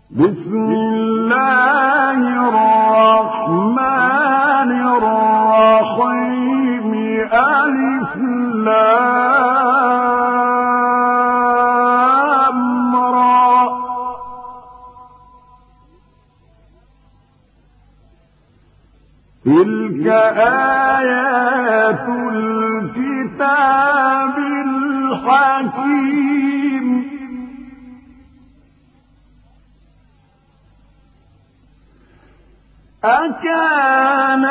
بسم الله الرحمن الرحيم ألف لام را تلك آيات الكتاب الحكيم أكان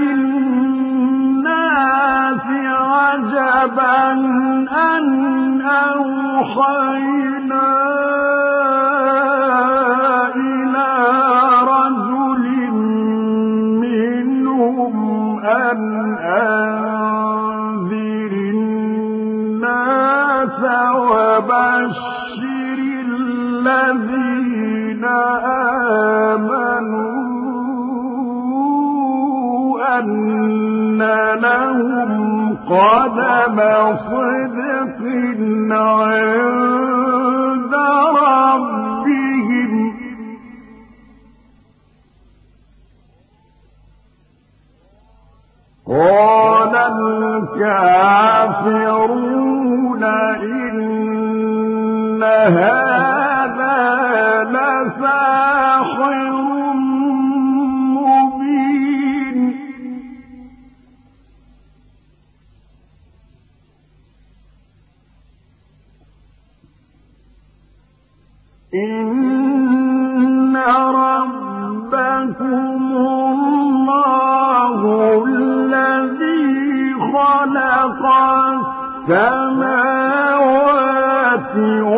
للناس عجبا أن أوحينا إلى رجل منهم أن أنذر الناس وبشر الذين آمنوا أن لهم قدم صدق عند ربهم قال الكافرون إن هذا لساحر إن ربكم الله الذي خلق السماوات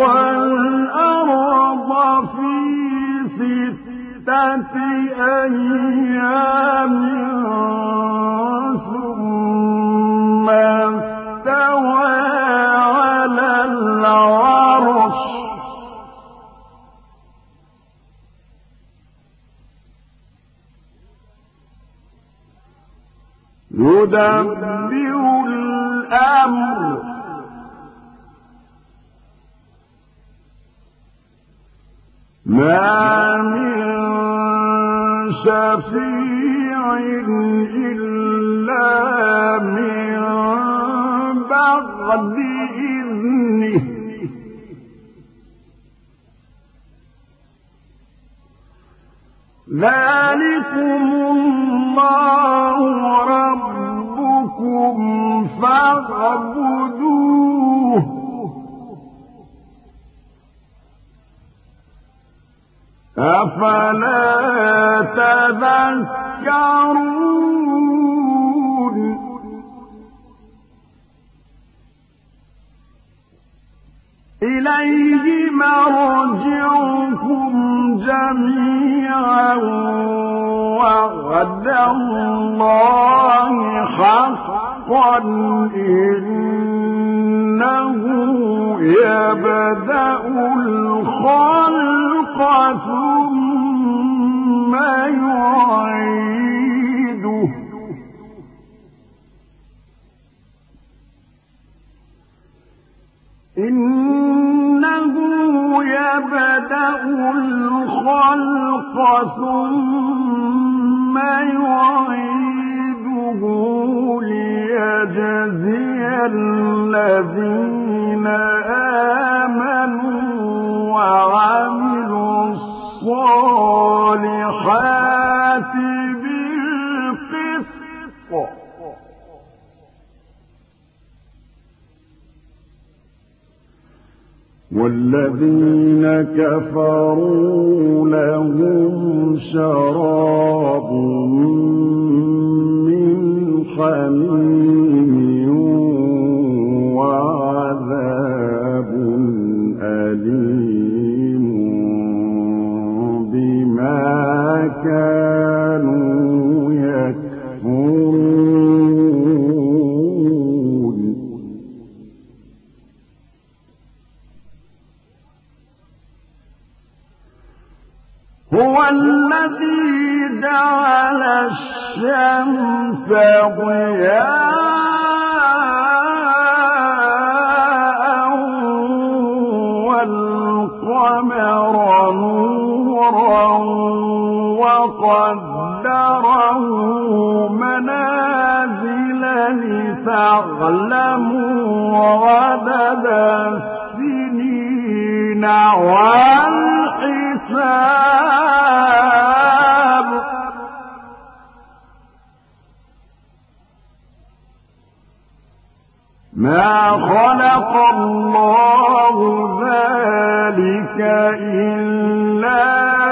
والأرض في 6 أيام ثم استوى على العرش يدبر الأمر ما من شفيع إلا من بعد إذنه ذلكم الله ربكم فاعبدوه أفلا تذكرون إليه مرجعكم جميعا وعد الله حقا إنه يبدأ الخلق ثم يعيده إنه يبدأ الخلق ثم يعيده ليجزي الذين آمنوا وعملوا الصالحات بالقسط والذين كفروا لهم شراب من حميم وعذاب أليم بما كانوا يكفرون هو الذي جعل الشمس ضياء والقمر القمر نورا وقدره منازل لتعلموا عدد السنين والحساب ما خلق الله ذلك إلا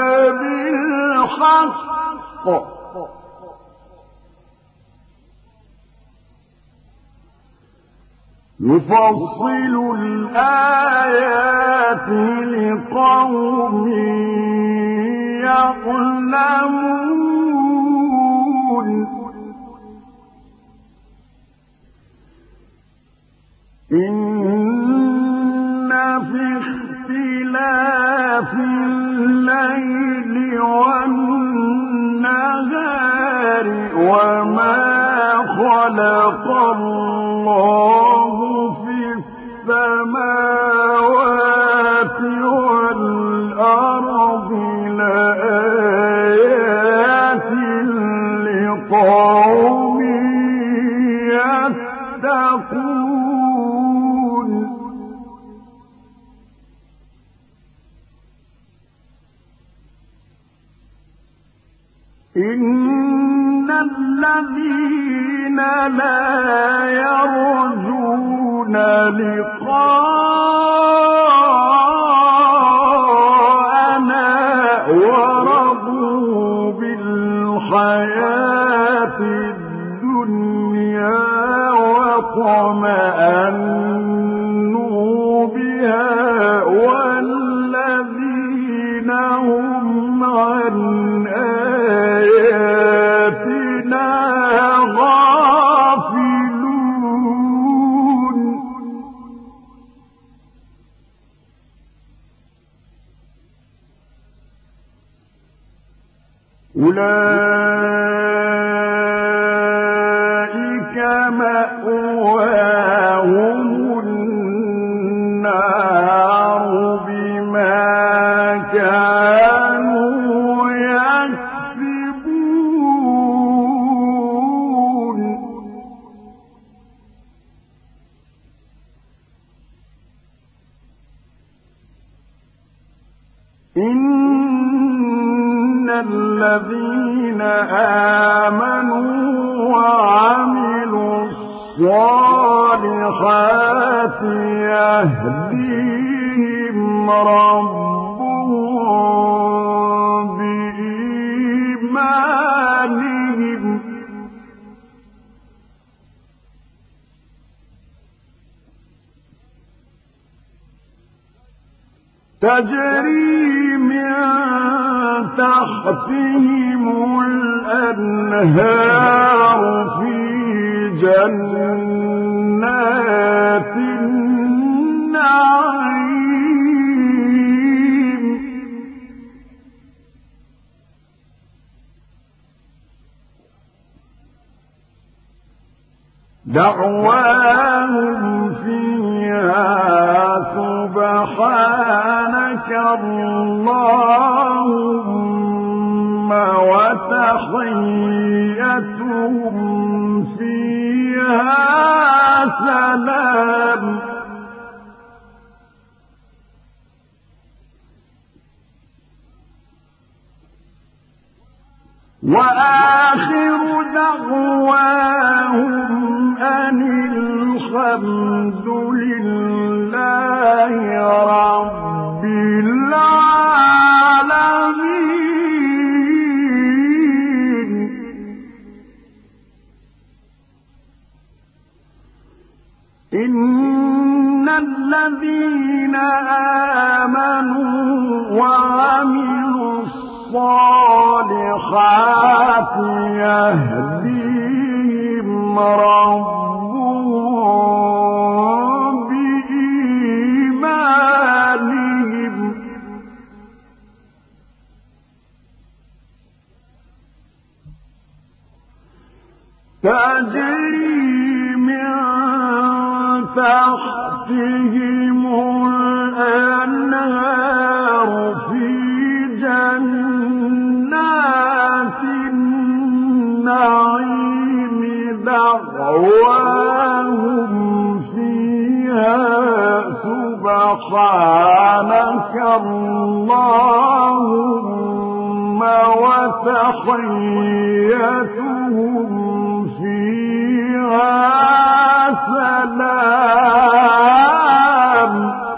بالحق يفصل الآيات لقوم يعلمون إن في اختلاف الليل والنهار وما خلق الله في السماوات والأرض لآيات لقوم يتقون إن الذين لا يرجون لقاءنا ورضوا بالحياة الدنيا واطمأنوا بها والذين هم عن آياتنا غافلون أولئك مأواهم النار بما كانوا يكسبون إن الذين آمنوا وعملوا الصالحات يهديهم ربهم بإيمانهم تجري من تحتهم الأنهار في جنات النعيم دعواهم فيها سبحانك اللهم وتحيتهم فيها سلام وآخر دعواهم أن الحمد لله رب العالمين إن الذين آمنوا وعملوا الصالحات يهديهم ربهم بإيمانهم تجري من تحتهم الأنهار اللهم وتحيتهم فيها سلام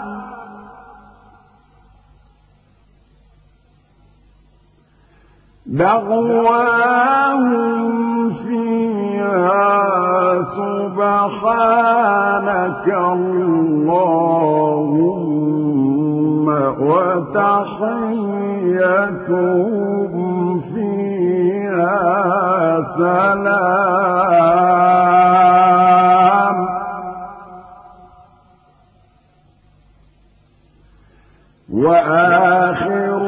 دعواهم فيها سبحانك اللهم وتحيتهم فيها سلام وآخر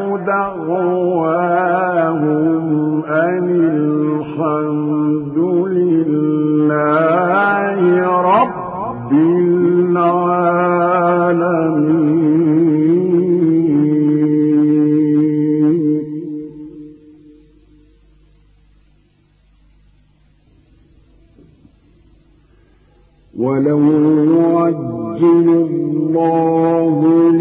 دعواهم أن الحمد لله رب العالمين. ولو يعجل الله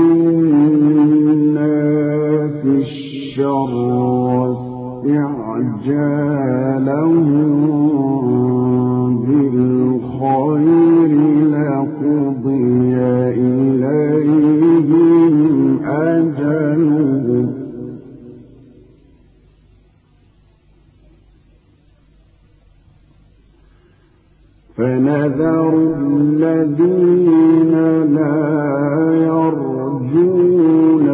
للناس الشر استعجالهم بالخير لقضي إليهم أجلهم فنذر الذين لا يرجون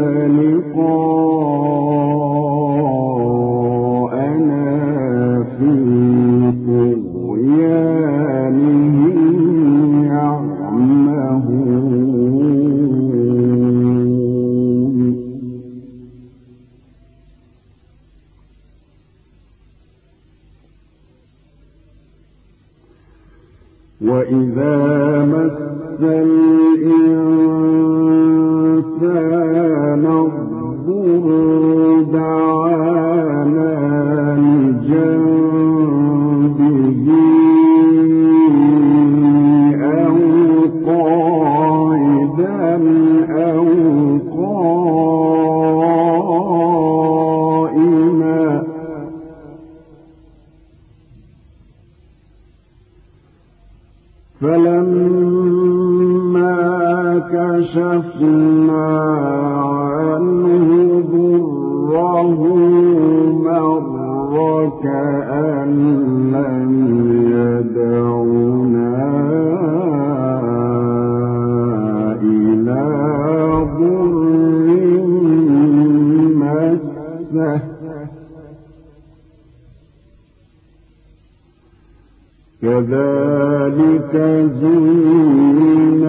لقاءنا في طغيانهم يعمهون. وإذا مس الإنسان الضر دعانا لجنبه أو قاعدا أو قائما فلما كشفنا عنه ضره مر كأن لم يدعنا إلى ضر مسه كذلك زين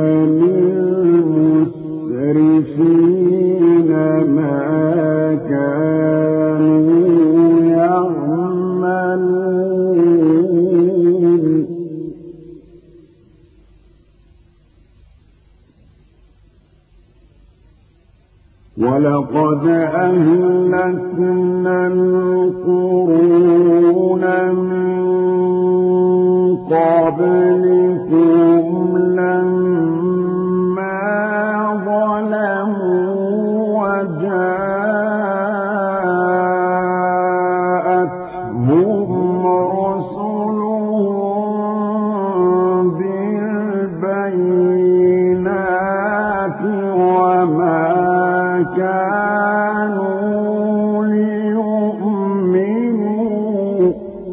للمسرفين ما كانوا يعملون. ولقد أهلكنا القرون من قبلكم لما ظلموا وجاءتهم رسلهم بالبينات وما كانوا ليؤمنوا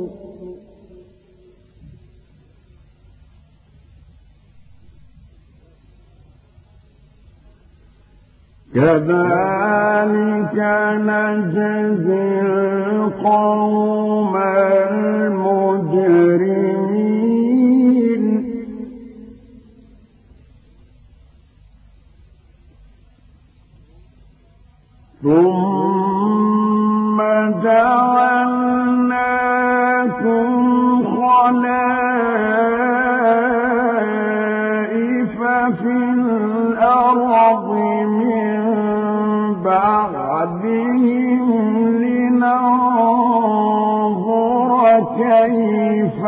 كذلك نجزي القوم المجرمين. ثم جعلناكم خلائف في الأرض من بعدهم لننظر كيف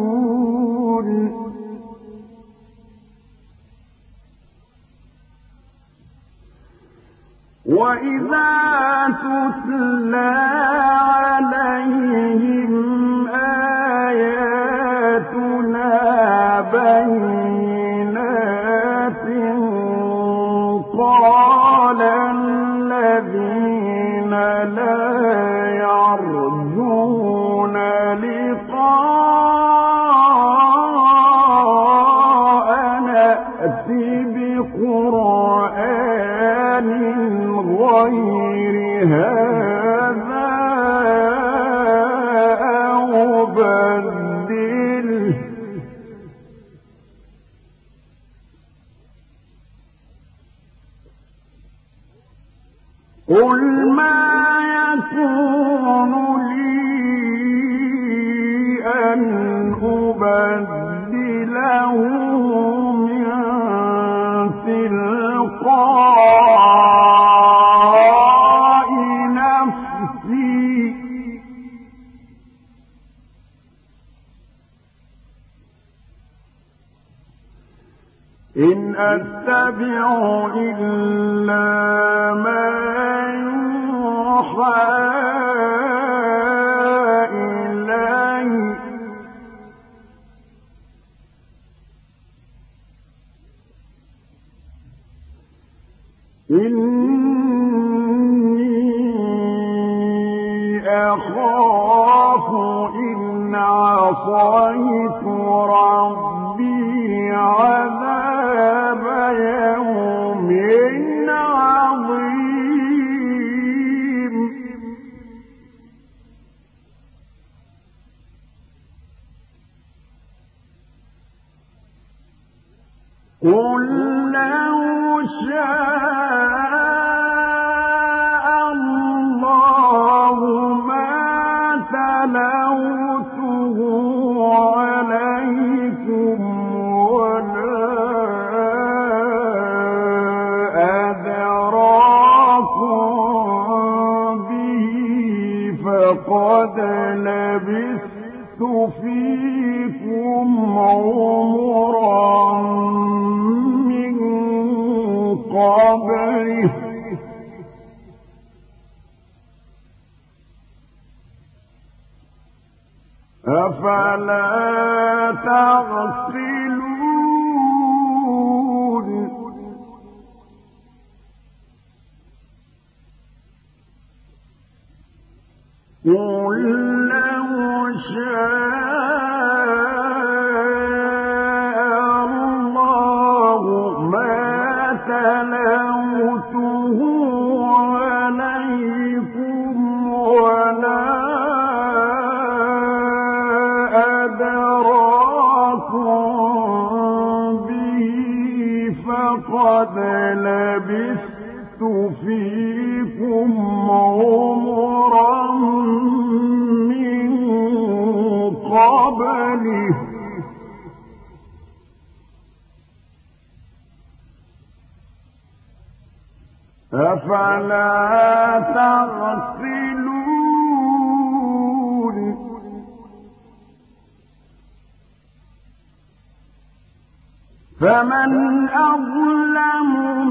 تعملون. وإذا تتلى عليهم آياتنا بينات قال الذين لا يرجون لقاءنا ائت بقرآن غير هذا أو بدله قل ما يكون لي أن أبدله من تلقاء نفسي إن أتبع إلا ما يوحى إلي إني أخاف إن عصيت ربي عذاب يوم عظيم قل لو شاء الله ما تلوته عليكم ولا أدراكم به فقد لبثت فيكم عمرا من قبله أفلا تعقلون قل لو شاء الله ما تلوته عليكم ولا أدراكم به فقد لبثت فيكم عمرا من قبله أفلا تعقلون فمن أظلم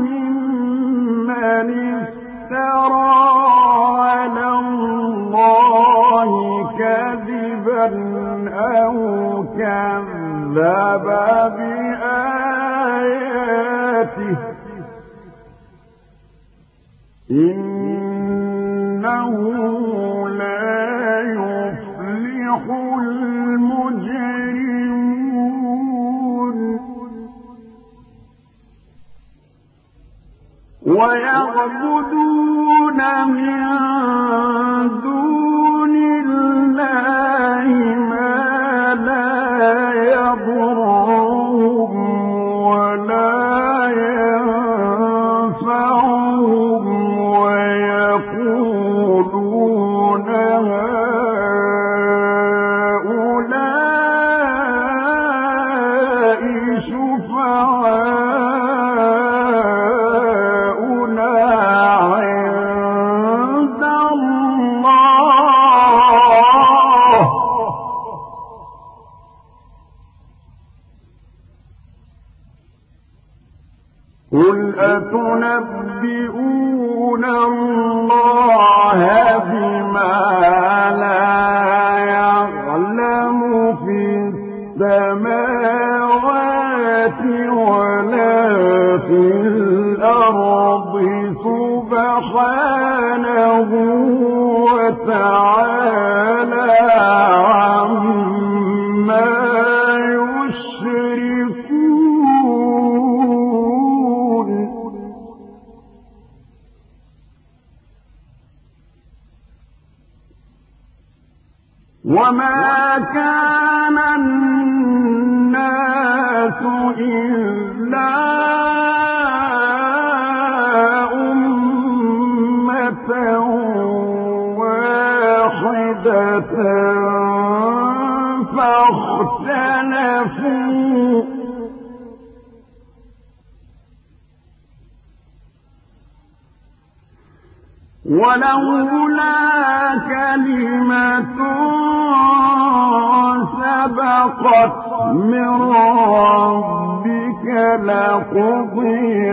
ممن افترى على الله كذبا أو كذب بآياته إنه لا يفلح المجرمون ويعبدون من دون الله ما لا يضرهم ولا ينفعهم ويقولون هؤلاء شفعاؤنا عند الله قل أتنبئون الله بما لا يعلم في السماوات ولا في الأرض سبحانه وتعالى عما يشركون. وما كان الناس إلا أمة واحدة فاختلفوا ولولا كلمة سبقت من ربك لقضي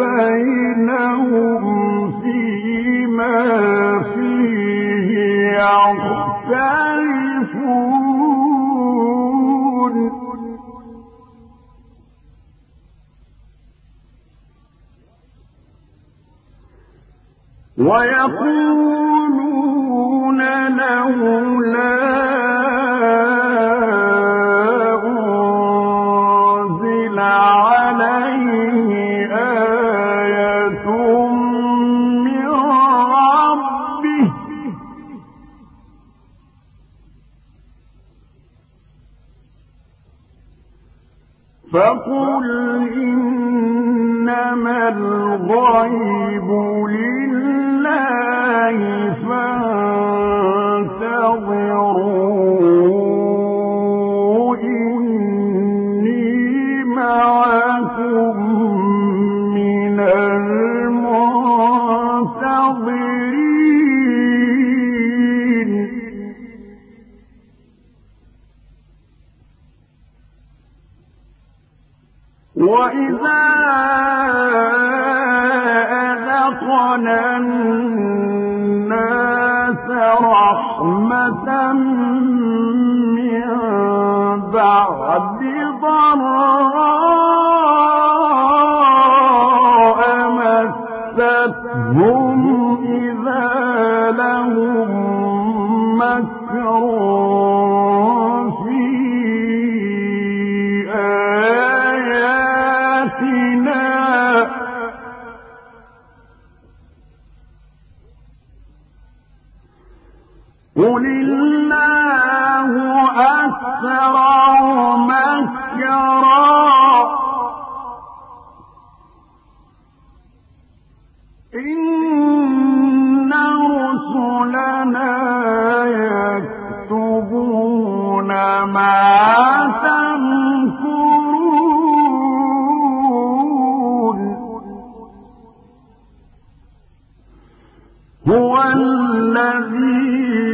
بينهم فيما فيه يختلفون. ويقولون لولا أنزل عليه آية من ربه فقل إنما الغيب لله فانتظروا إني معكم من المنتظرين. وإذا أذقنا الناس رحمة من بعد ضراء مستهم إذا لهم مكر قل الله أسرع مكرا إن رسلنا يكتبون ما تمكرون. هو الذي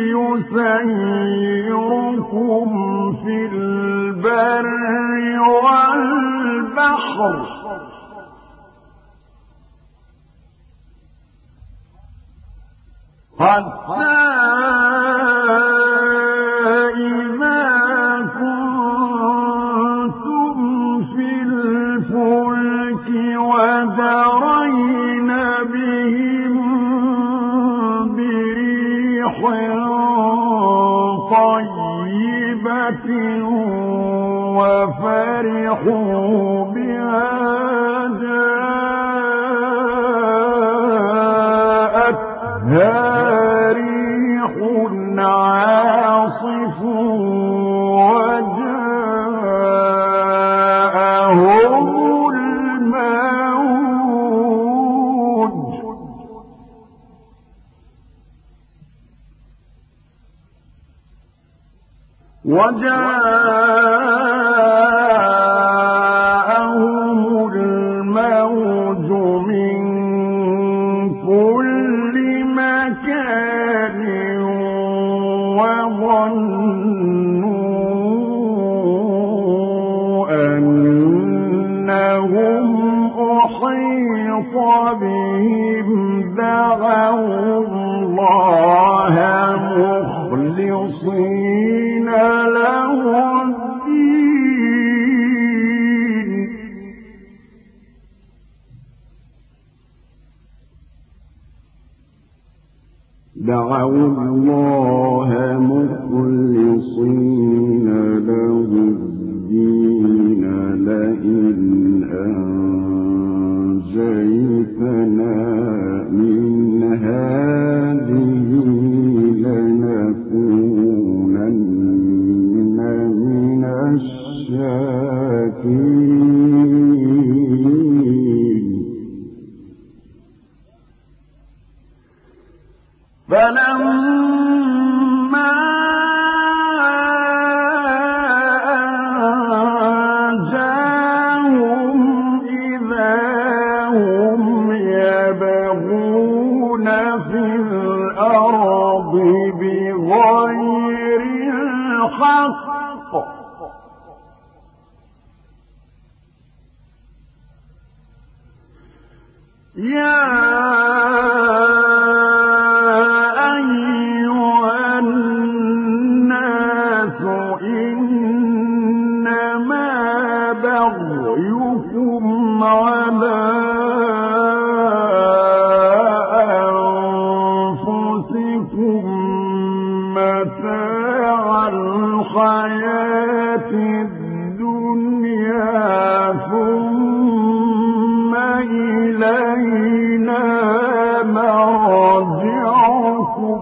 يسيركم في البر والبحر حتى إذا كنتم في الفلك وجرين بهم بريح طيبة وفرحوا بها جاءتها ريح عاصف وجاءهم الموج من كل مكان وظنوا أنهم أحيط بهم ربهم دعوا الله مخلصين له الدين لئن أنجيتنا من هذه لنكونن من الشاكرين فلما أنجاهم إذا هم يبغون في الأرض بغير الحق يا أيها الناس إنما بغيكم على أنفسكم متاع الحياة الدنيا ثم إلينا مرجعكم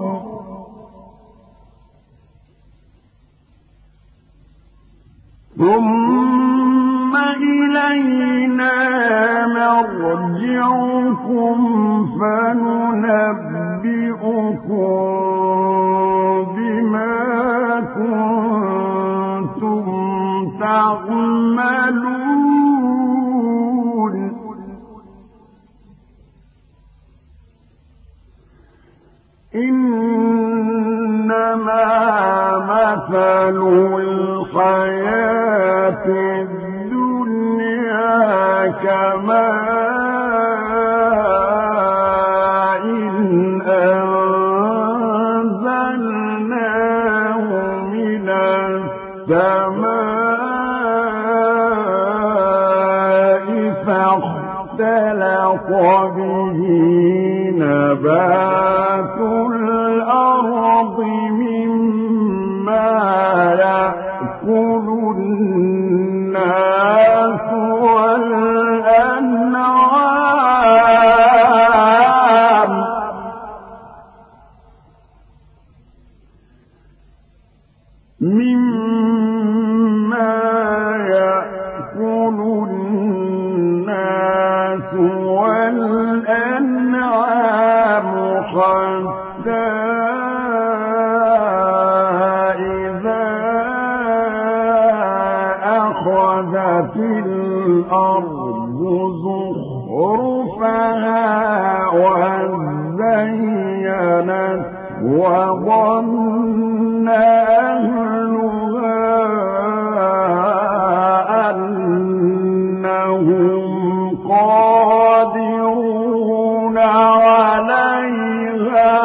فننبئكم بما كنتم تعملون إنما مثل الحياة الدنيا كماء أنزلناه من السماء فاختلط به نبات الأرض مما يأكل الناس والأنعام حتى إذا أخذت الأرض زخرفها وزينت وظن أهلها أنهم قادرون عليها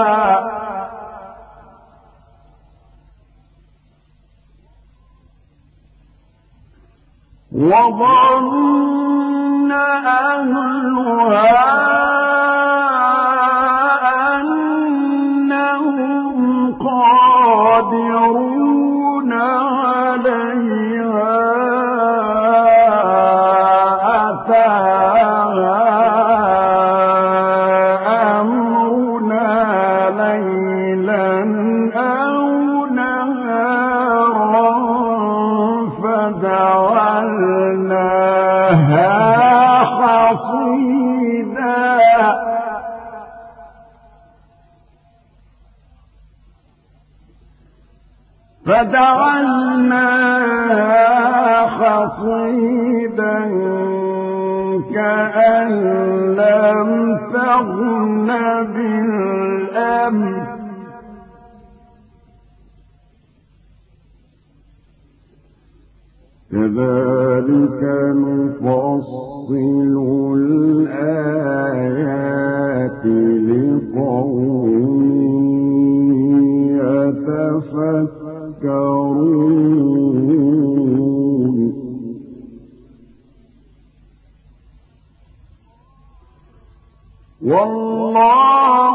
وظن أهلها أنهم قادرون عليها أتاها أمرنا ليلا أو نهارا فجعلناها حصيدا كأن لم تغن بالأمس كذلك نفصل الآيات لقوم يتفكرون والله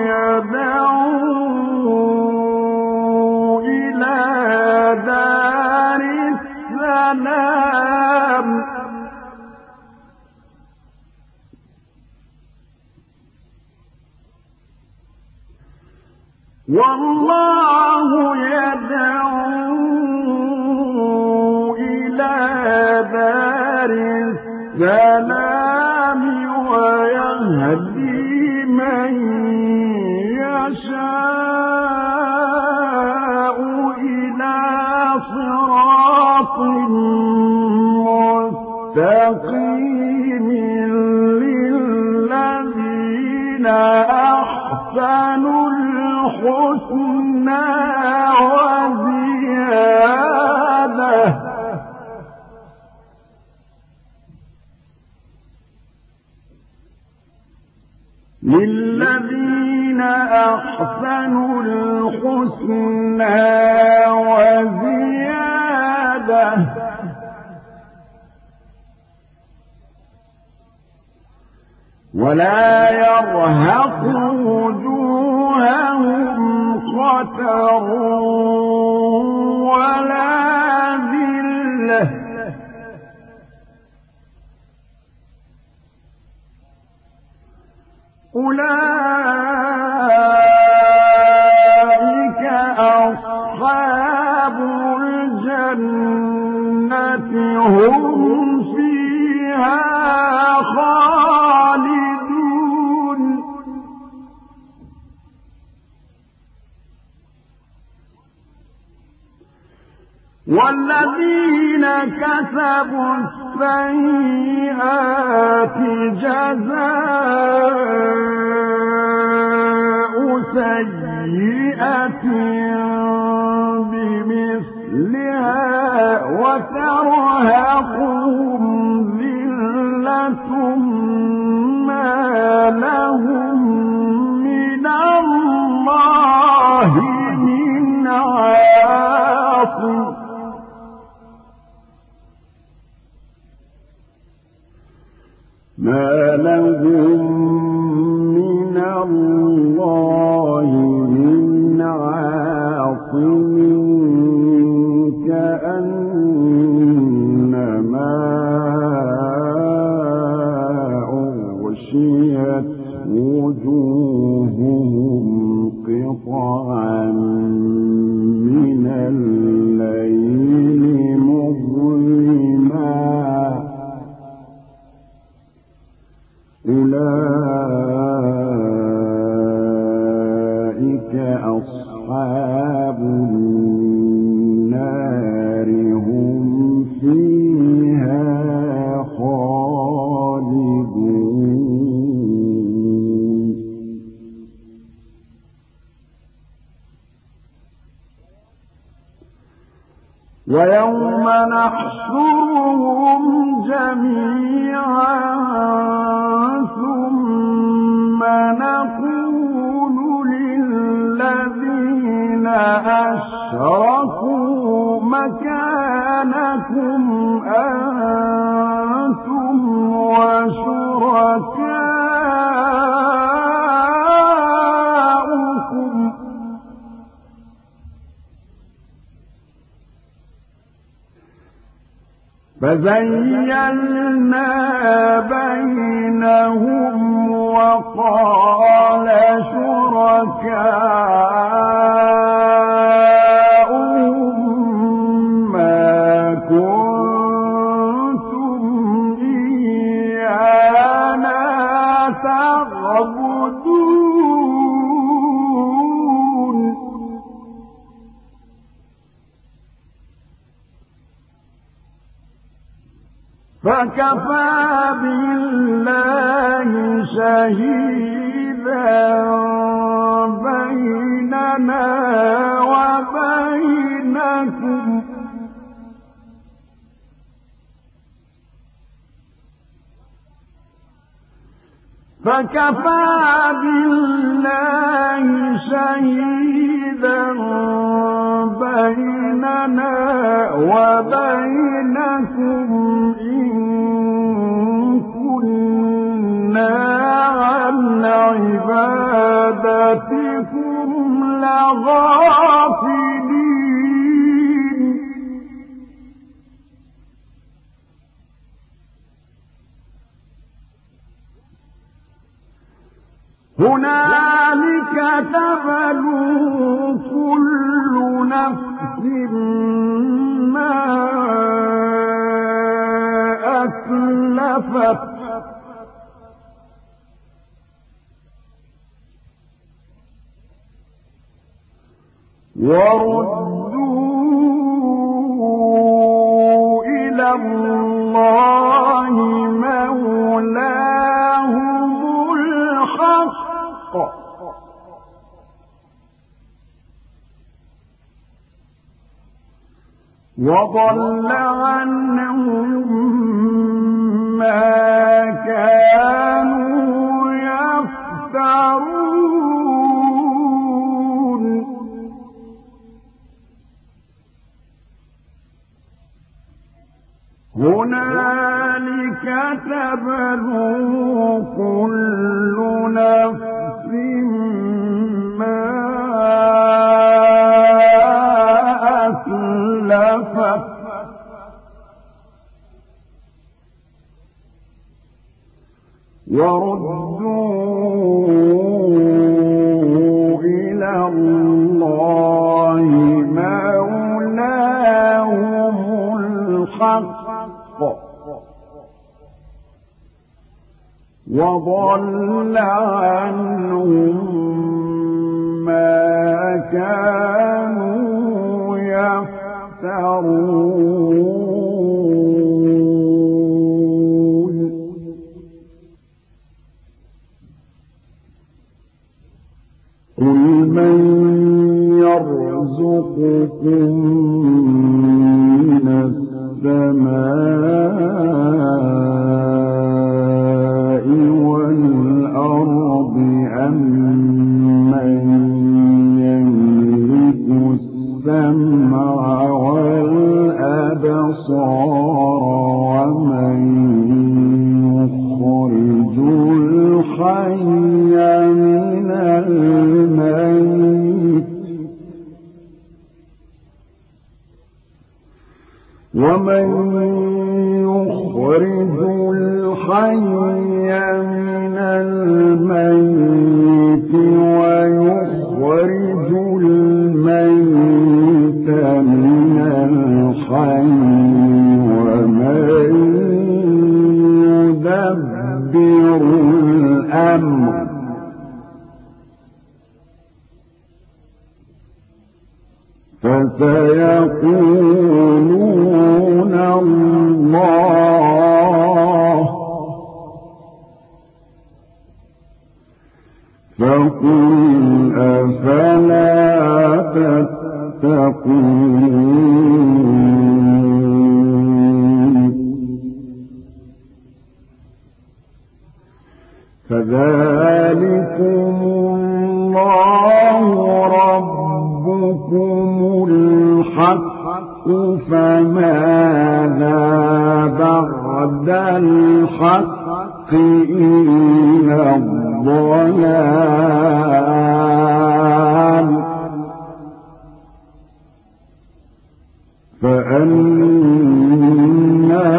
يدعو إلى دار السلام والله يدعو إلى دار السلام ويهدي من يشاء إلى صراط مستقيم للذين أحسنوا الحسنى وزيادة للذين أحسنوا الحسنى وزيادة ولا يرهق وجوههم قتر ولا ذلة أولئك أصحاب الجنة هم فيها خالدون والذين كسبوا السيئات جزاء سيئة بمثلها وترهقهم ذلة ما لهم من الله من عاصم ما لهم من الله من عاصم كأنما أغشيت وجوههم قطعا من الليل مظلما أولئك أصحاب النار هم فيها خالدون ويوم نحشرهم جميعا ثم نقول للذين أشركوا مكانكم أنتم وشركاؤكم فزيّلنا بينهم وقال شركاؤهم ما كنتم إيانا تعبدون فكفى بالله شهيدا بيننا وبينكم فكفى بالله شهيدا بيننا وبينكم إن كنا عن عبادتكم لغافلين هنالك تبلو كل نفس ما أسلفت وردوا إلى الله مولاهم الحق وضل عنهم ما كانوا يفترون هنالك تبلو كل نفس ما أسلفت وردوا إلى الله مولاهم الحق وضل عنهم ما كانوا يفترون قل من يرزقكم من السماء والأرض أمن يملك السمع والأبصار ومن يخرج الحي من الميت ومن يخرج الحي من الميت ويخرج الميت من الحي ومن يدبر الأمر فسيقولون الله فقل أفلا تتقون فذلكم الله ربكم الحق فماذا بعد الحق إلا الضلال فأنى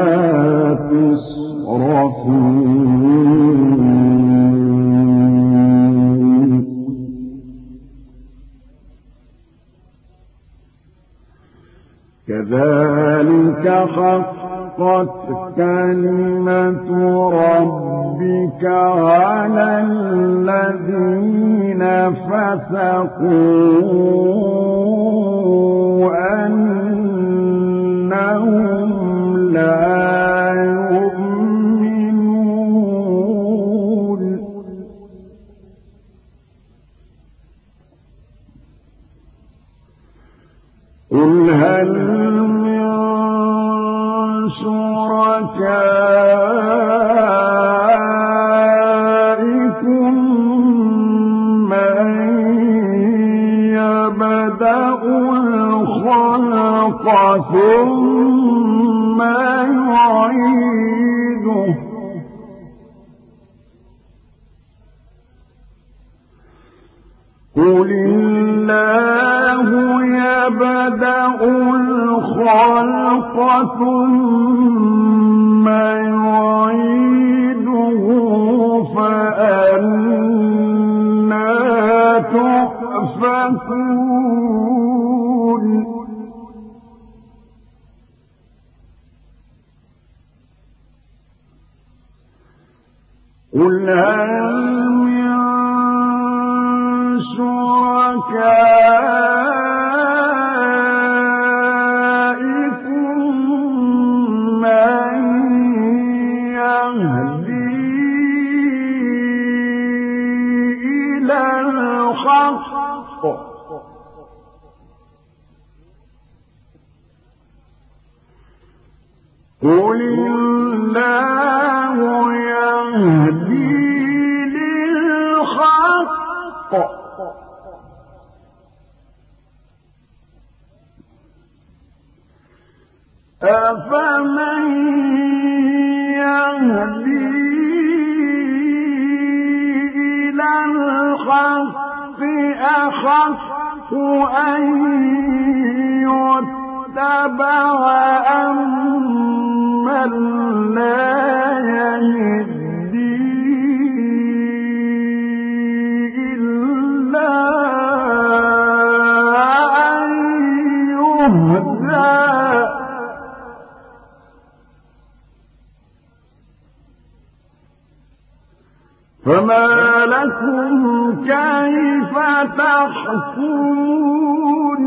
تصرفون كذلك حقت كلمة ربك على الذين فسقوا أنهم لا يؤمنون قل هل من شركائكم ثم يعيده قل الله يبدأ الخلق ثم يعيده فأنى تؤفكون قل هل من شركائكم من يهدي إلى الحق قل الله يهدي للحق أفمن يهدي إلى الحق أحق أن يتبع أمن لا يهدي إلا أن يهدى فما لكم كيف تحكمون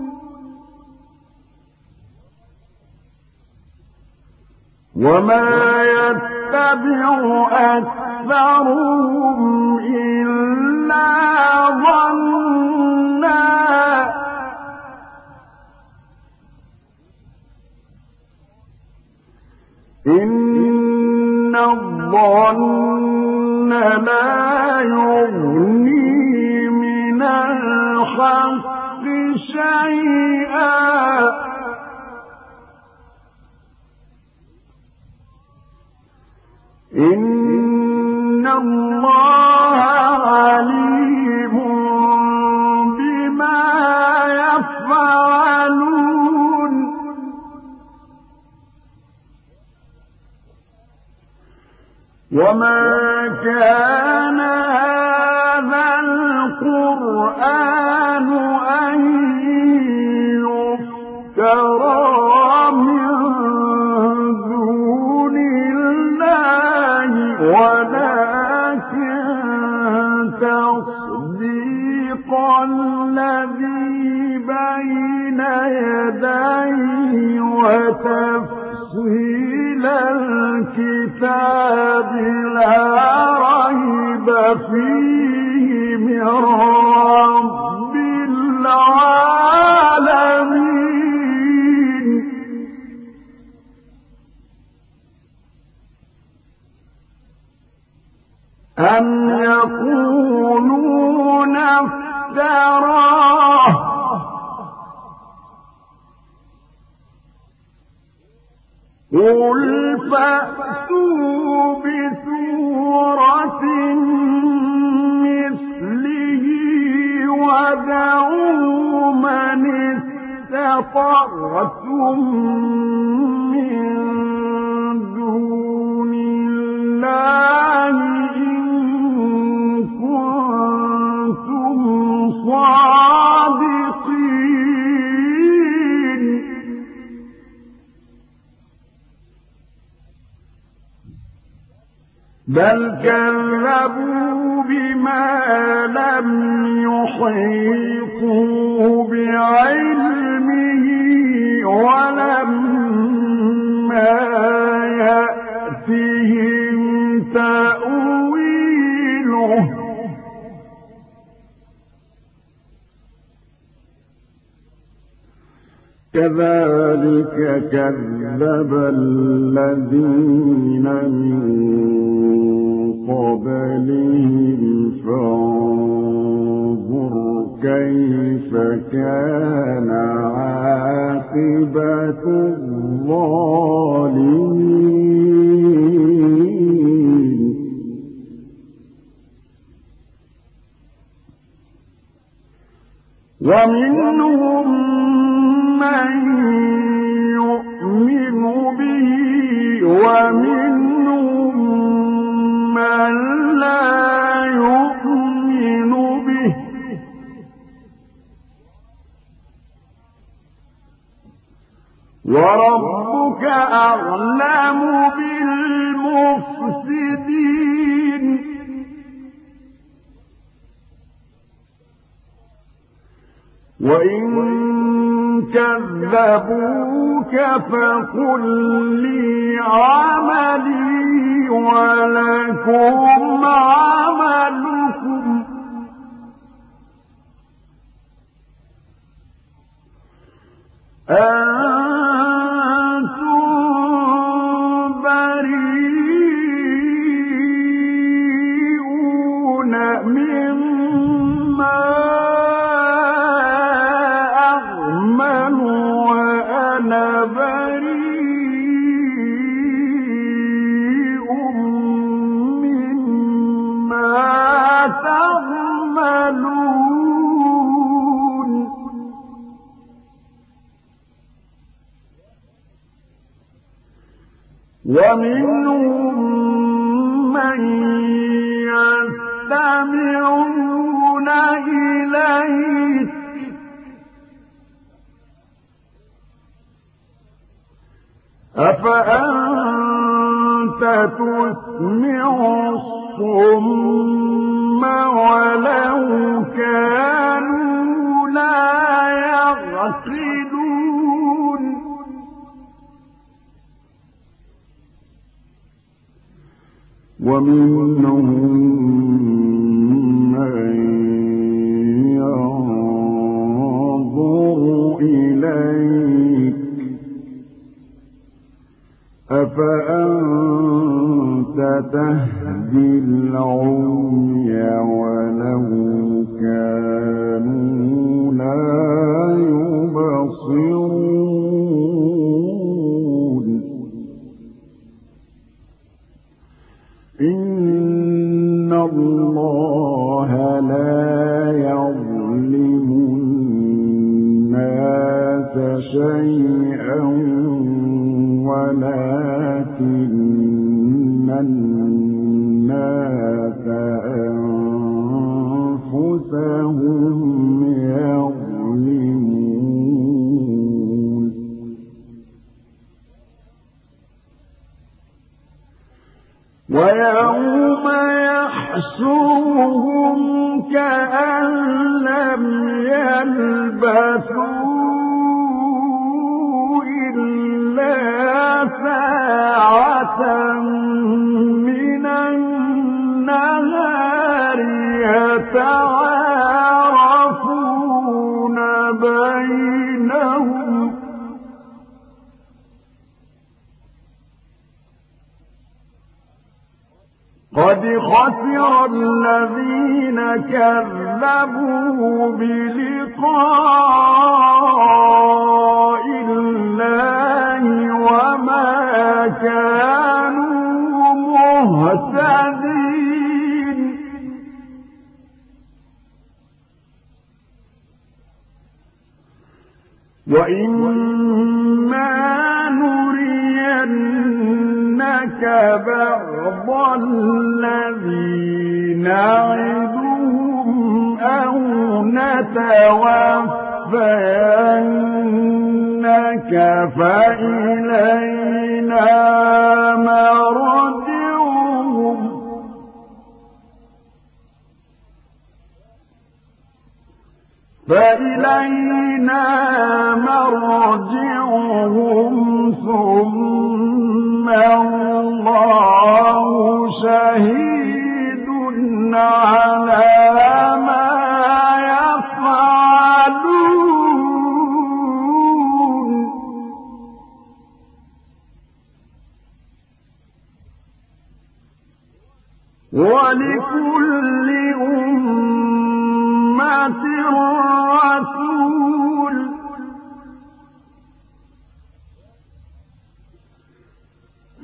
وما يتبع أكثرهم إلا ظنا إن الظن لا يغني من الحق شيئا إن الله عليم بما يفعلون وما كان هذا القرآن أن يفترى من دون الله ولكن تصديق الذي بين يديه وتفصيل الكتاب لا ريب فيه من رب العالمين أم يقولون افتراه قل فأتوا بسورة مثله ودعوا من استطعتم من دون الله إن كنتم صادقين بل كذبوا بما لم يحيطوا بعلمه ولما يأتهم تأويله كذلك كذب الذين من قبلهم فانظر كيف كان عاقبة الظالمين ومنهم من يؤمن به ومنهم من لا يؤمن به وربك أعلم بالمفسدين وإن كذبوك فقل لي عملي ولكم عملكم أنتم بريئون مما أعمل وأنا بريء مما تعملون ومنهم من يستمعون إليك أفأنت تسمع الصم ولو كانوا لا يعقلون ومنهم من ينظر إليك أفأنت تهدي العمي ولو كانوا لا يبصرون إن الله لا يظلم الناس شيئا ولكن الناس أنفسهم يظلمون ويوم يحشرهم كأن لم يلبثوا إلا ساعة من النهار يتعارفون بينهم قد خسر الذين كذبوا بلقاء الله وما كانوا مهتدين وإما نرينك بعض الذي نعدهم أو نتوفينك فإلينا مرجعهم ثم الله شهيد على ما يفعلون ولكل أمة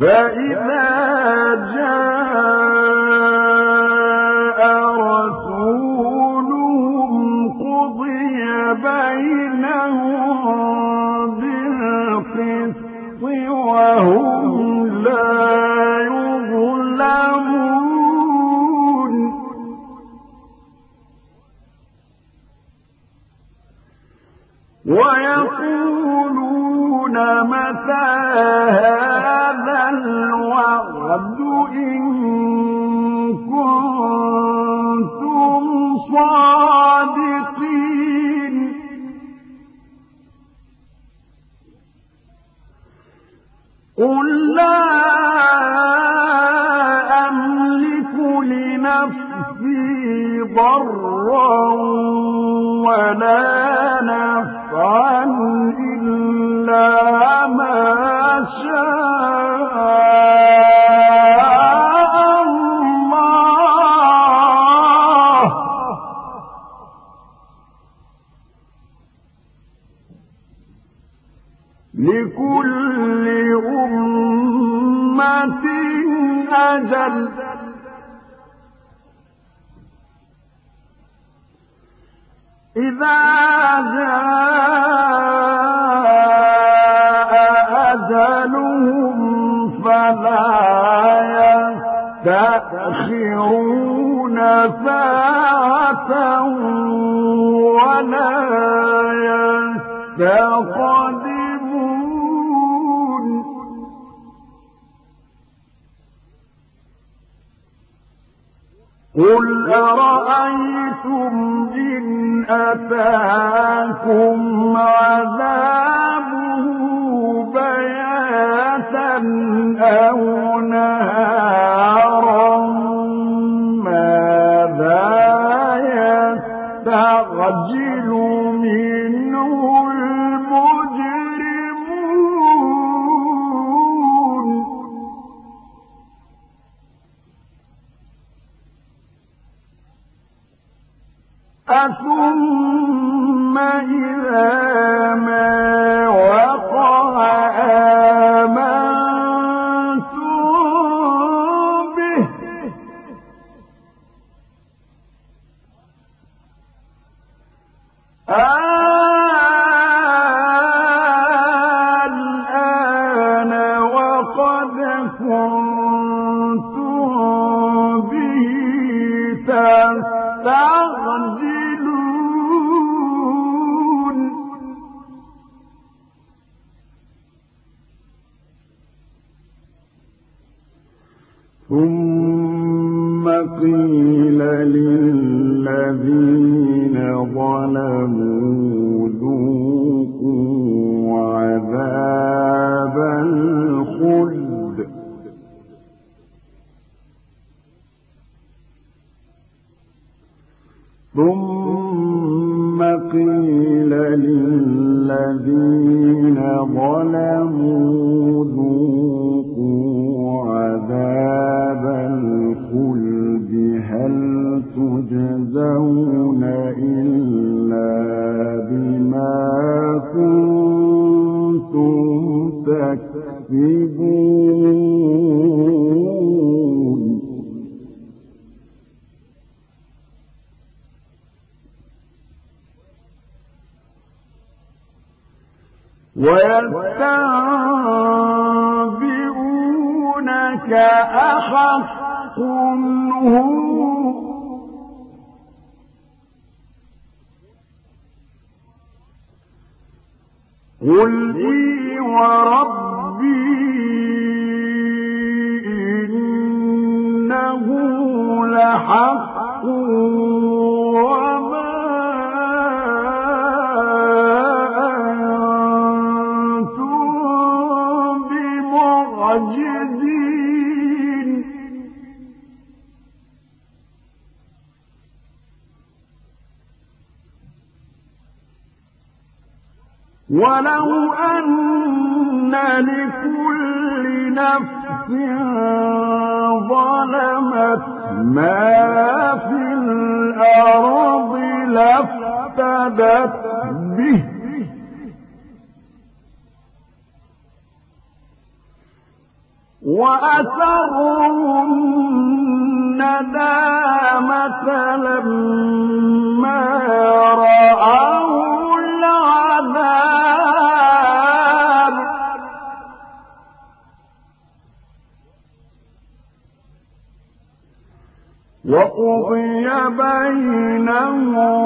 فإذا جاء رسولهم قضي بينهم بالقسط وهم لا يظلمون ويقولون متى هذا الوعد إن كنتم صادقين قل لا أملك لنفسي ضرا ولا نفعا إلا ما شاء الله لكل أمة أجل إذا جاء أجلهم فلا يستأخرون ساعة ولا يستقدمون قل أرأيتم إن أتاكم عذابه بياتا أو نهارا ماذا يستعجل منه المجرمون أثم إذا ما وقع آمنتم به الآن وقد كنتم به تستعجلون ثم قيل للذين ظلموا ذوقوا عذاب الخلد ثم قيل للذين ظلموا ذوقوا عذاب الخلد هل تجزون إلا بما كنتم تكسبون ويستنبئونك أحق هو قل إي وربي إنه لحق وما أنتم بمعجزين ولو أن لكل نفس ظلمت ما في الأرض لافتدت به وأسروا الندامة لما رأوا العذاب وقضي بينهم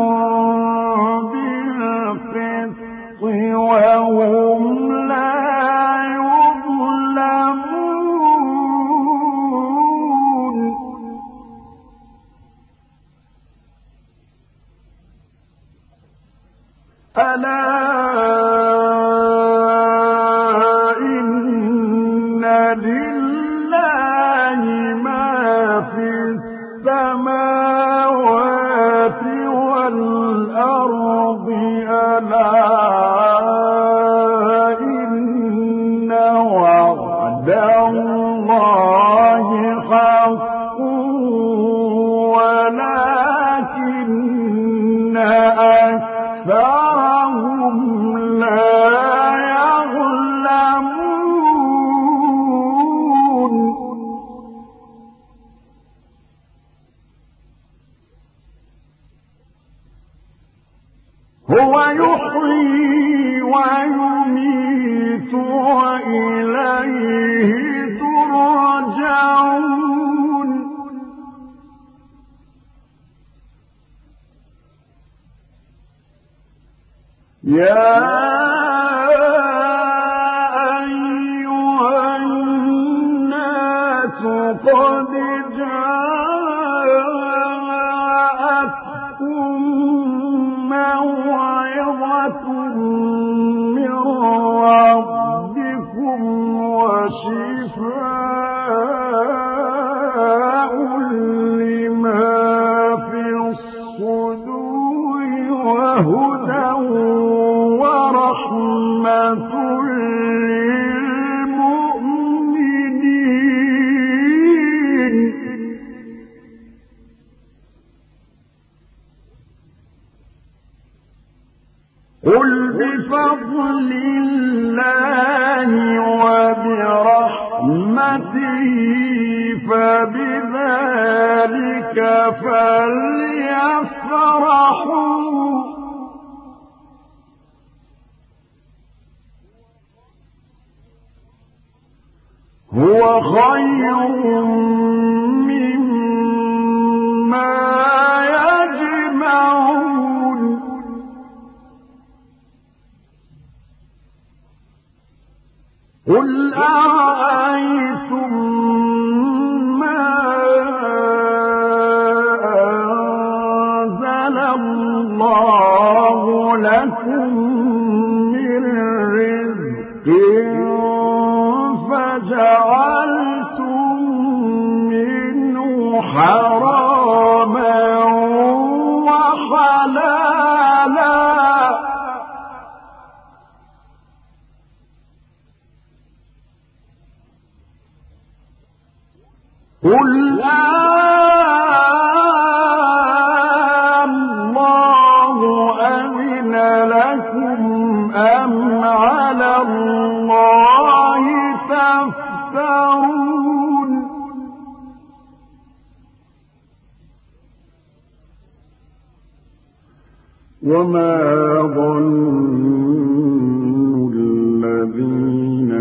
بالقسط وهم لا يظلمون ألا إن لله ما في السماوات والأرض ألا إن وعد الله حق ولكن أكثرهم لا يعلمون هو يحيي ويميت وإليه ترجعون يا أيها الناس قد جاءتكم موعظة من ربكم وشفاء لما في الصدور وهدى ورحمة للمؤمنين قل بفضل الله وبرحمته فبذلك فليفرحوا هو خير مما يجمعون قل أرأيتم ما أنزل الله لكم من رزق فجعلتم منه حراما وحلالا قل الله أذن لكم أم على الله تفترون وما ظن الذين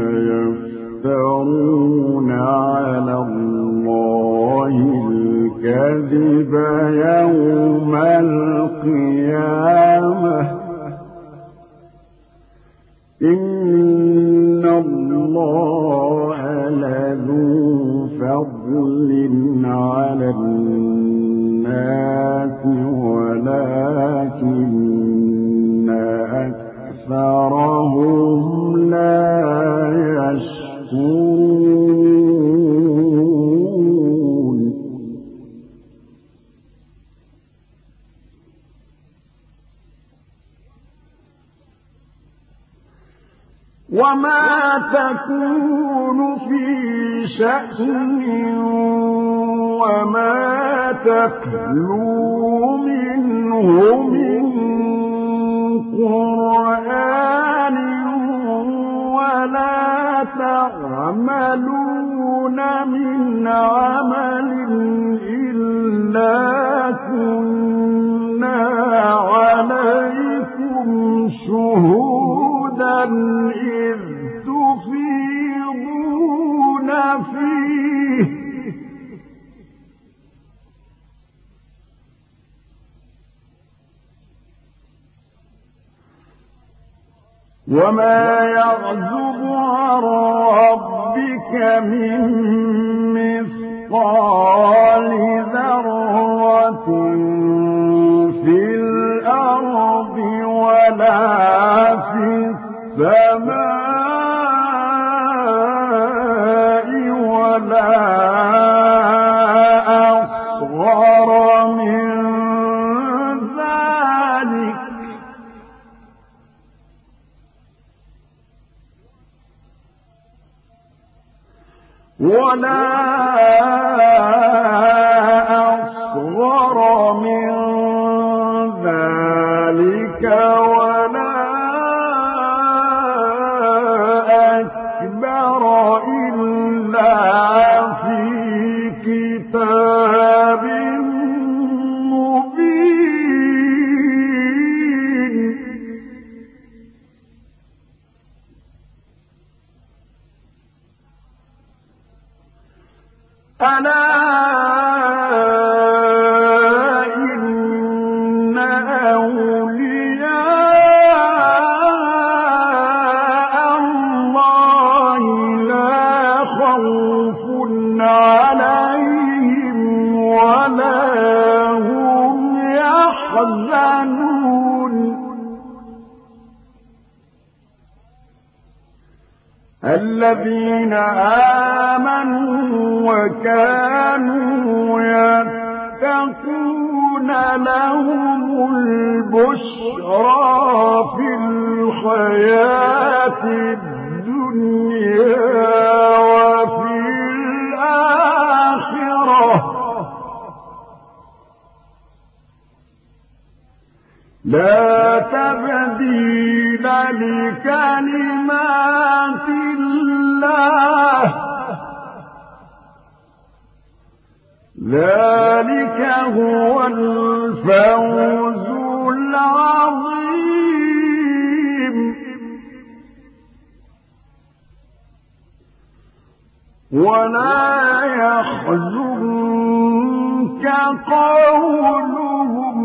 يفترون على الله الكذب يوم القيامة إن الله لذو فضل على الناس ولكن أكثرهم لا يشكرون وما تكون في شأن وما تتلو منه من قرآن ولا تعملون وما يعزب عن ربك من مثقال ذرة في الأرض ولا في السماء ولا أصغر من ذلك ولا أصغر من ذلك ولا أكبر إلا في كتاب مبين ألا إن أولياء الله لا خوف عليهم ولا هم يحزنون الذين آمنوا وكانوا يتقون لهم البشرى في الحياة الدنيا وفي الآخرة لا تبديل لكلمات الله ذلك هو الفوز العظيم ولا يحزنك قولهم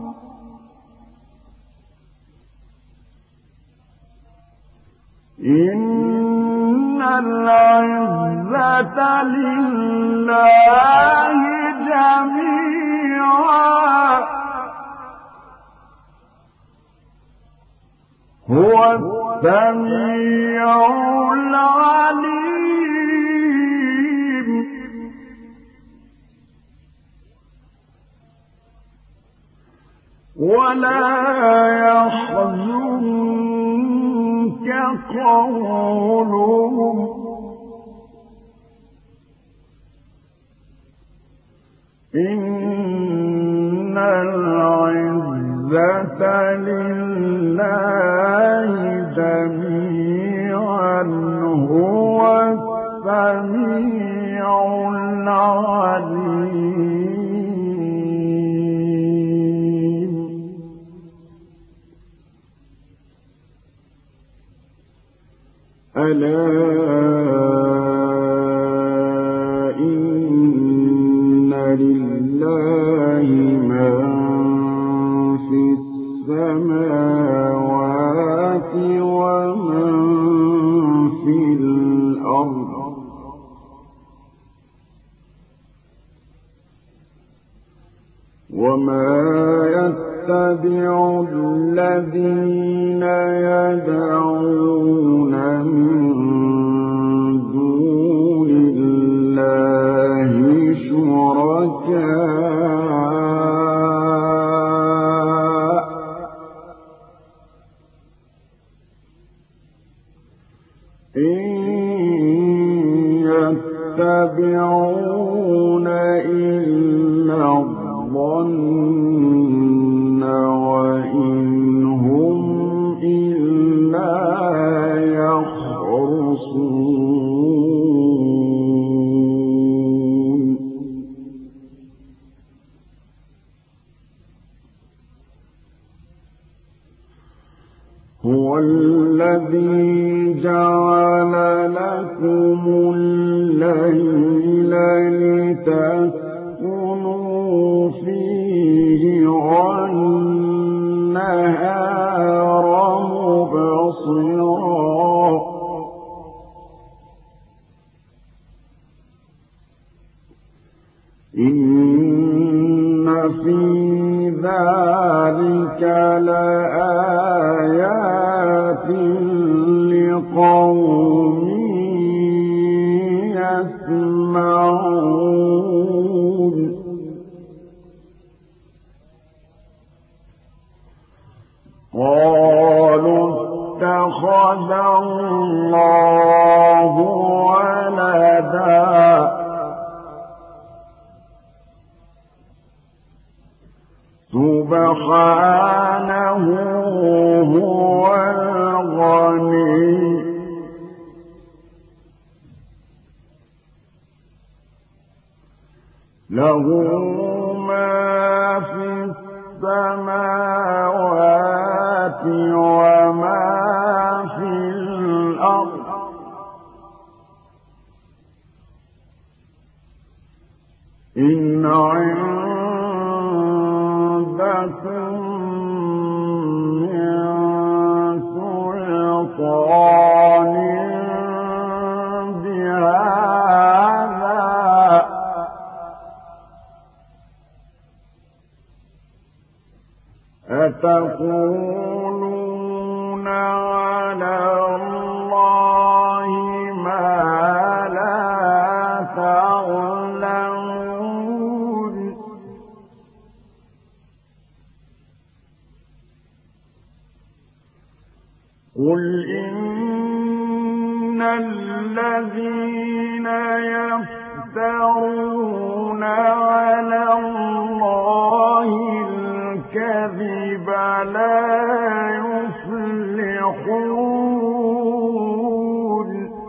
إن العزة لله جميعا هو السميع العليم ولا يحزنك قولهم إن العزة لله جميعا هو السميع العليم ألا إن لله من في السماوات ومن في الأرض وما يتبع الذين يدعون من دون الله شركاء إن يتبعون إلا الظن وإن هم إلا يخرصون هو الذي جعل لكم الليل لتسكنوا فيه والنهار مبصرا قالوا اتخذ الله ولدا سبحانه هو الغني له ما في السماوات وما في الأرض إن عندكم من سلطان بهذا أتقولون على الله ما لا تعلمون قل إن الذين يفترون على الله الكذب لا يفلحون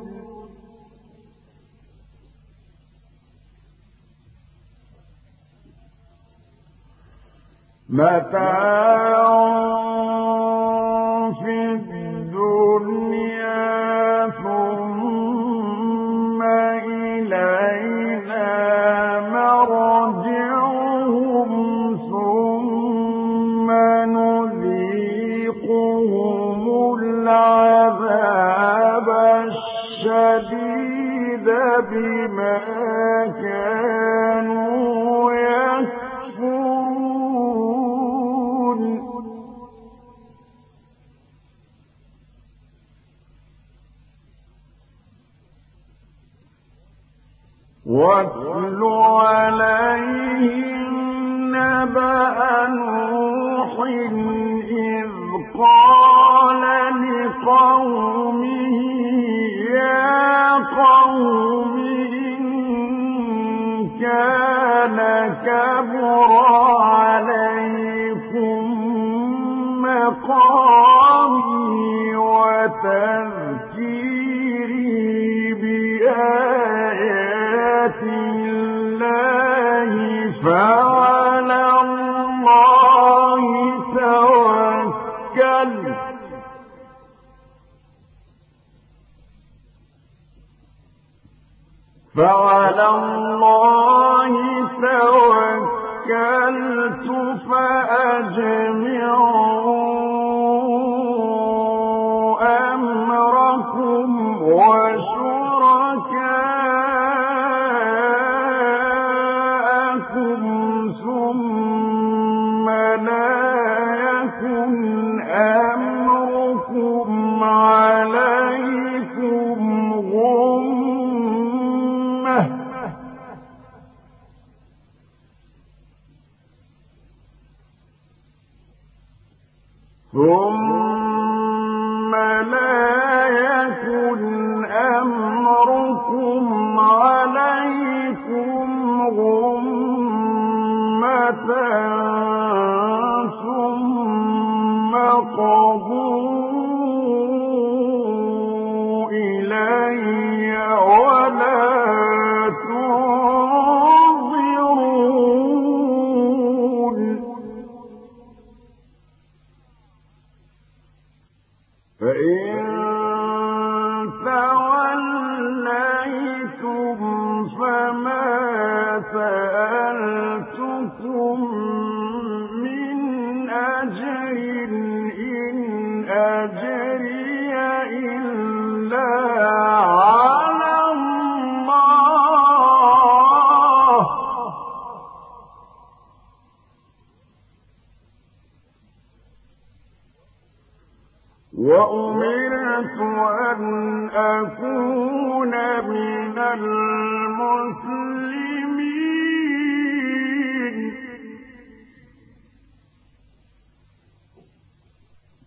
متاع في الدنيا ثم إلينا مرجعهم ثم نذيقهم العذاب الشديد بما كانوا يكفرون واتل عليهم نبأ نوح إذ قال لقومه يا قوم إن كان كبر عليكم مقامي وتذكيري بآيات الله فعلى الله توكلت فأجمعوا أمركم وشركاءكم ثم لا يكن أمركم عليكم غمة ثم قضوا إلي ولا تنظرون فإن توليتم فما سألتكم من أجر إن أجري إلا على الله وأمرت أن أكون من المسلمين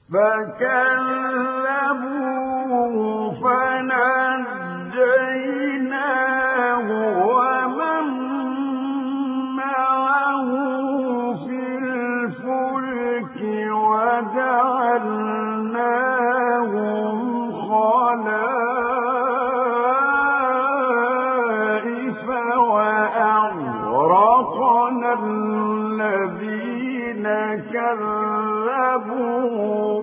فكذبوه فنجيناه ومن معه في الفلك وجعلناهم خلائف وأغرقنا الذين كذبوا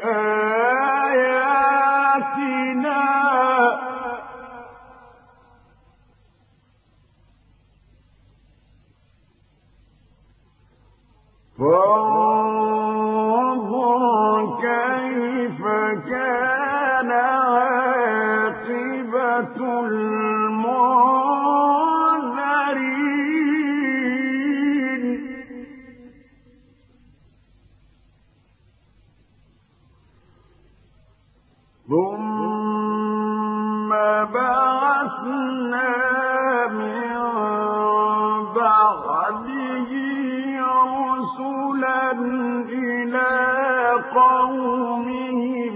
بآياتنا فانظر كيف كان عاقبة المنذرين ثم بعثنا من بعده رسلا إلى قومهم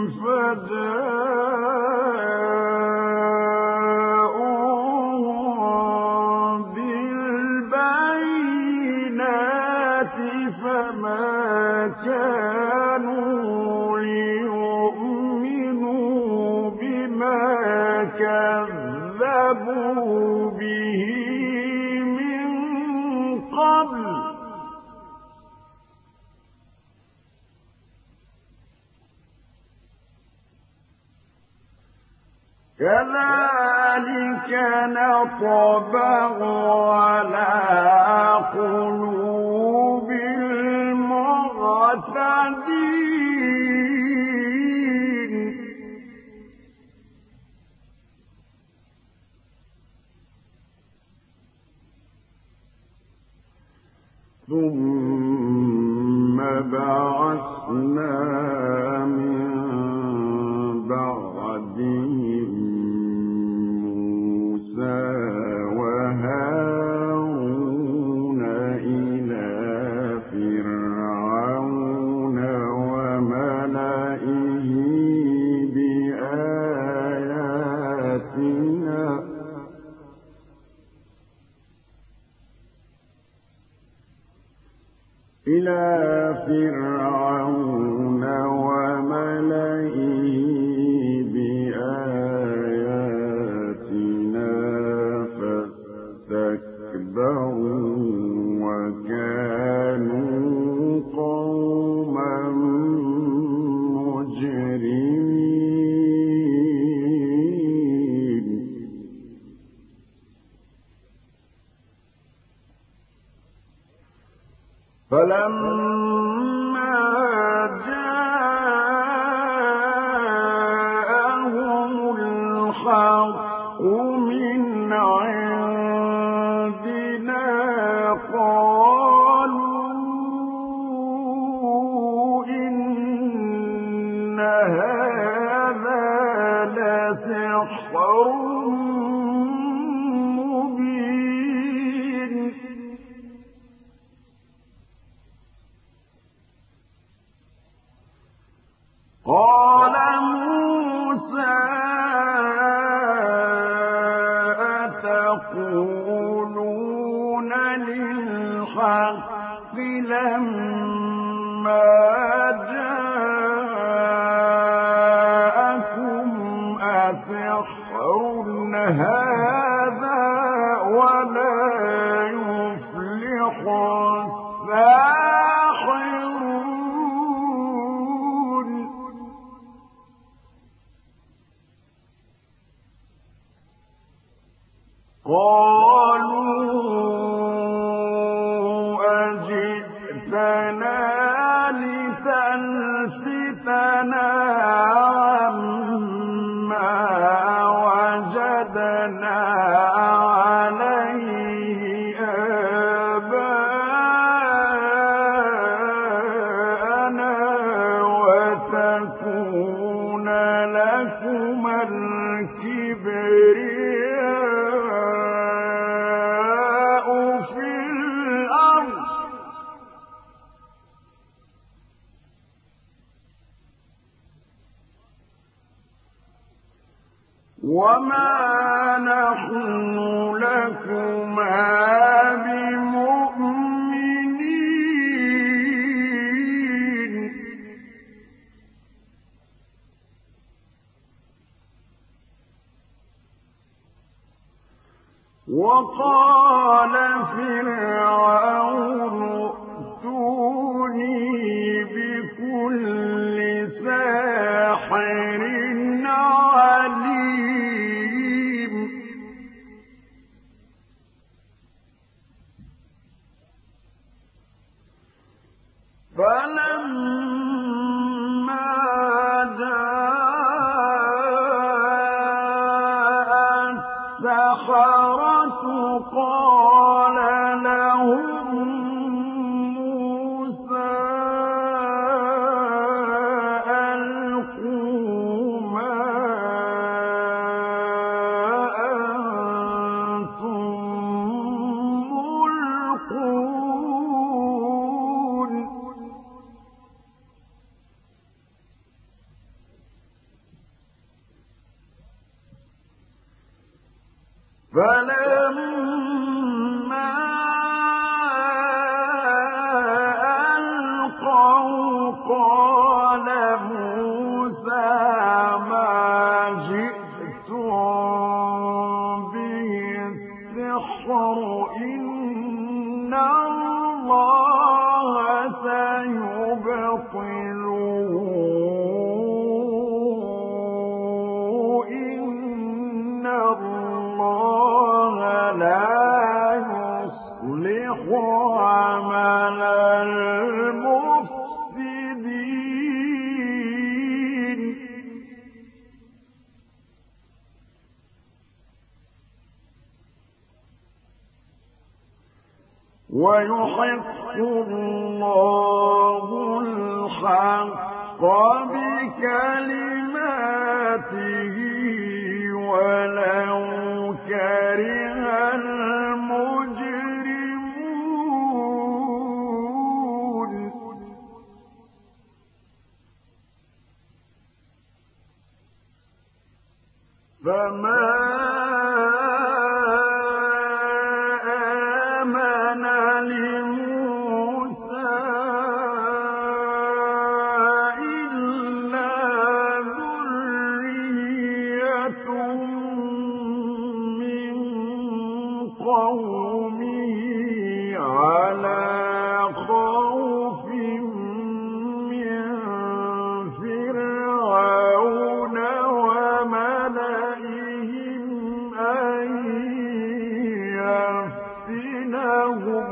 فجاءوهم بالبينات فما كانوا ليؤمنوا بما كذبوا به من قبل كذلك نطبع على قلوب المعتدين ثم بعثنا من بعدهم موسى وهارون إلى فرعون وملئه بآياتنا فاستكبروا وكانوا قوما مجرمين فلما جاءهم الحق من عندنا قالوا إن هذا لسحر مبين قال موسى أتقولون للحق لما جاءكم أسحر هذا ولا يفلح الساحرون قالوا أجئتنا لتلفتنا عما وجدنا عليه آباءنا وتكون لكما الكبرياء في الأرض وما نحن لكما بمؤمنين وقال فرعون ائتوني بكل ساحر عليم فلما جاء السحرة قال لهم موسى ألقوا ما أنتم ملقون فلما ألقوا قال موسى ما جئتم به السحر إن الله سيبطله إن الله لا يصلح عمل المفسدين ويحق الله الحق بكلماته ولو كره المجرمون فما آمن لموسى إلا ذرية من قومه على خوف من فرعون وملئهم أن يفتنهم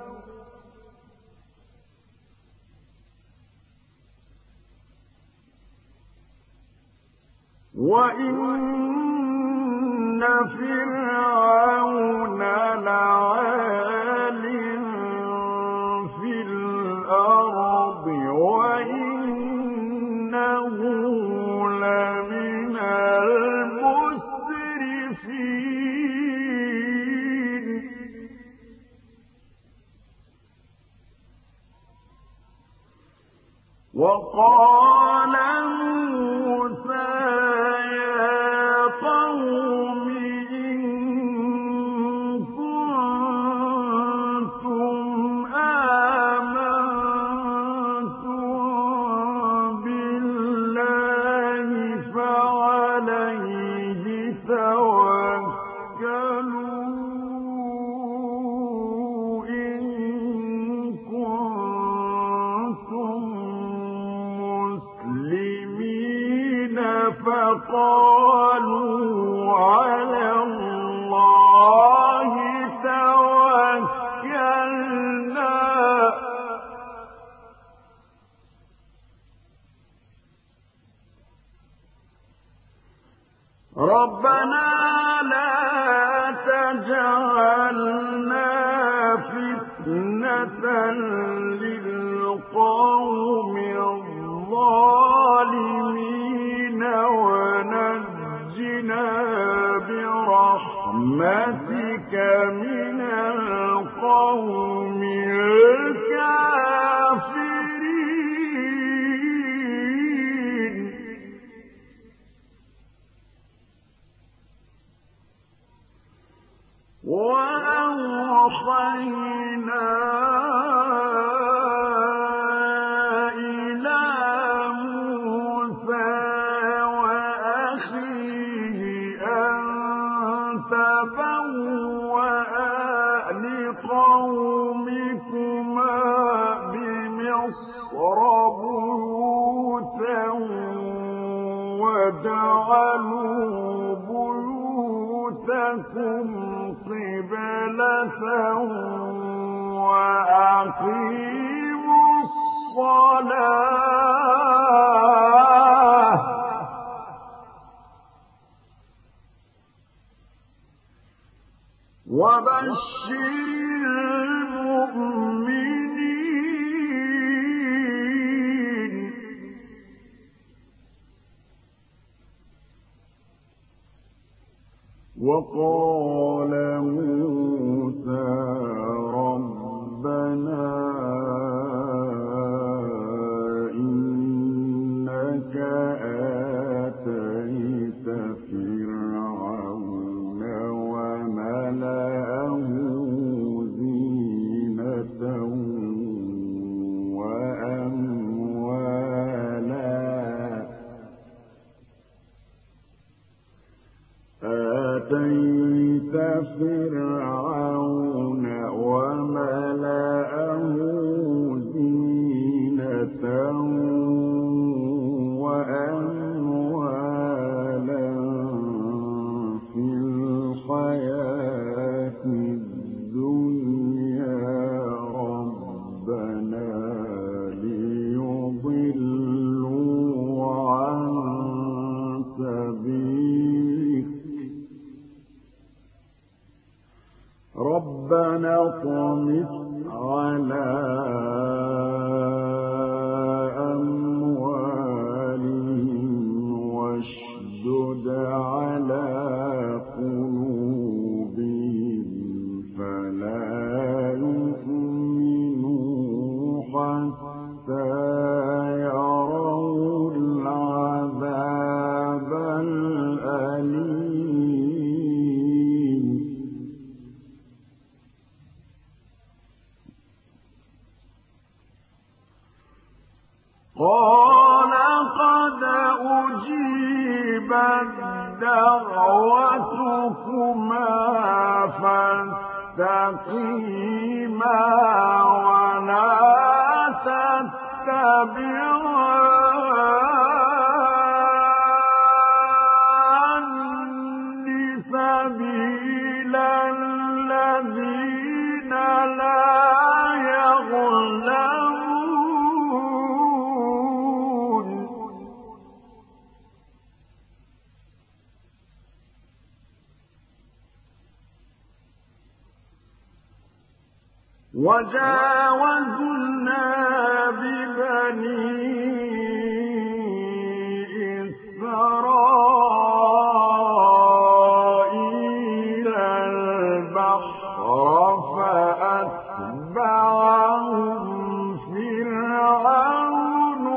وإن فرعون لعال في الأرض وإنه لمن المسرفين وقال موسى يا قوم إن كنتم آمنتم بالله فعليه توكلوا إن كنتم مسلمين فقالوا على الله توكلنا ربنا لا تجعلنا فتنة للقوم الظالمين ونجنا برحمتك من القوم الكافرين وأقيموا الصلاة وبشر المؤمنين وقال موسى ربنا إنك آتيت فرعون وملأه زينة وأموالا آتيت فرعون وملأه زينة وأموالا في الحياة الدنيا ربنا ليضلوا عن سبيلك ربنا اطمس على أموالهم واشدد على قلوبهم فلا يؤمنوا حتى يروا العذاب الأليم قال قد أجيبت دعوتكما فاستقيما ولا تتبعان سبيل الذين لا يعلمون وجاوزنا ببني إسرائيل البحر فأتبعهم فرعون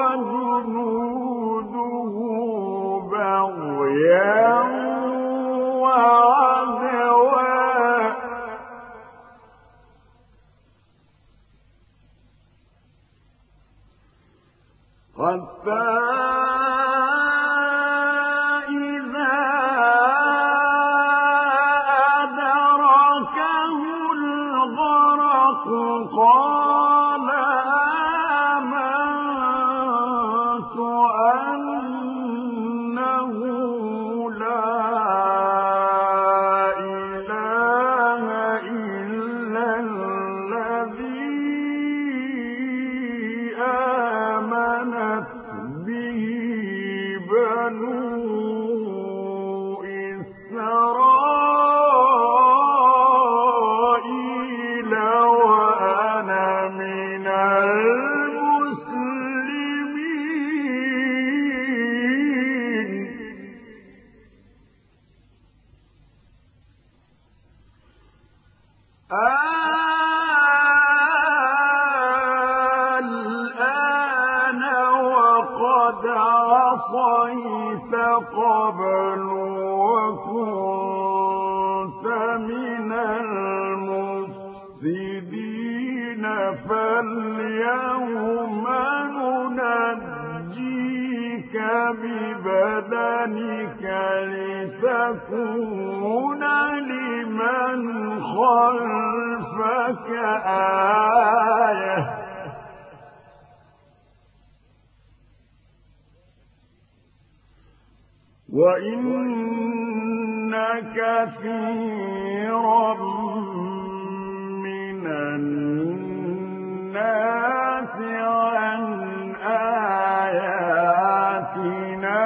وجنوده بغيا وعدوا حتى إذا أدركه الغرق قال آمنت أنه لا إله إلا الذي آمنت به بنو إسرائيل وأنا من المسلمين الآن وقد عصيت قبل وكنت من المفسدين فاليوم ننجيك ببدنك لتكون لمن خلفك آية وإن كثيرا من الناس الناس عن آياتنا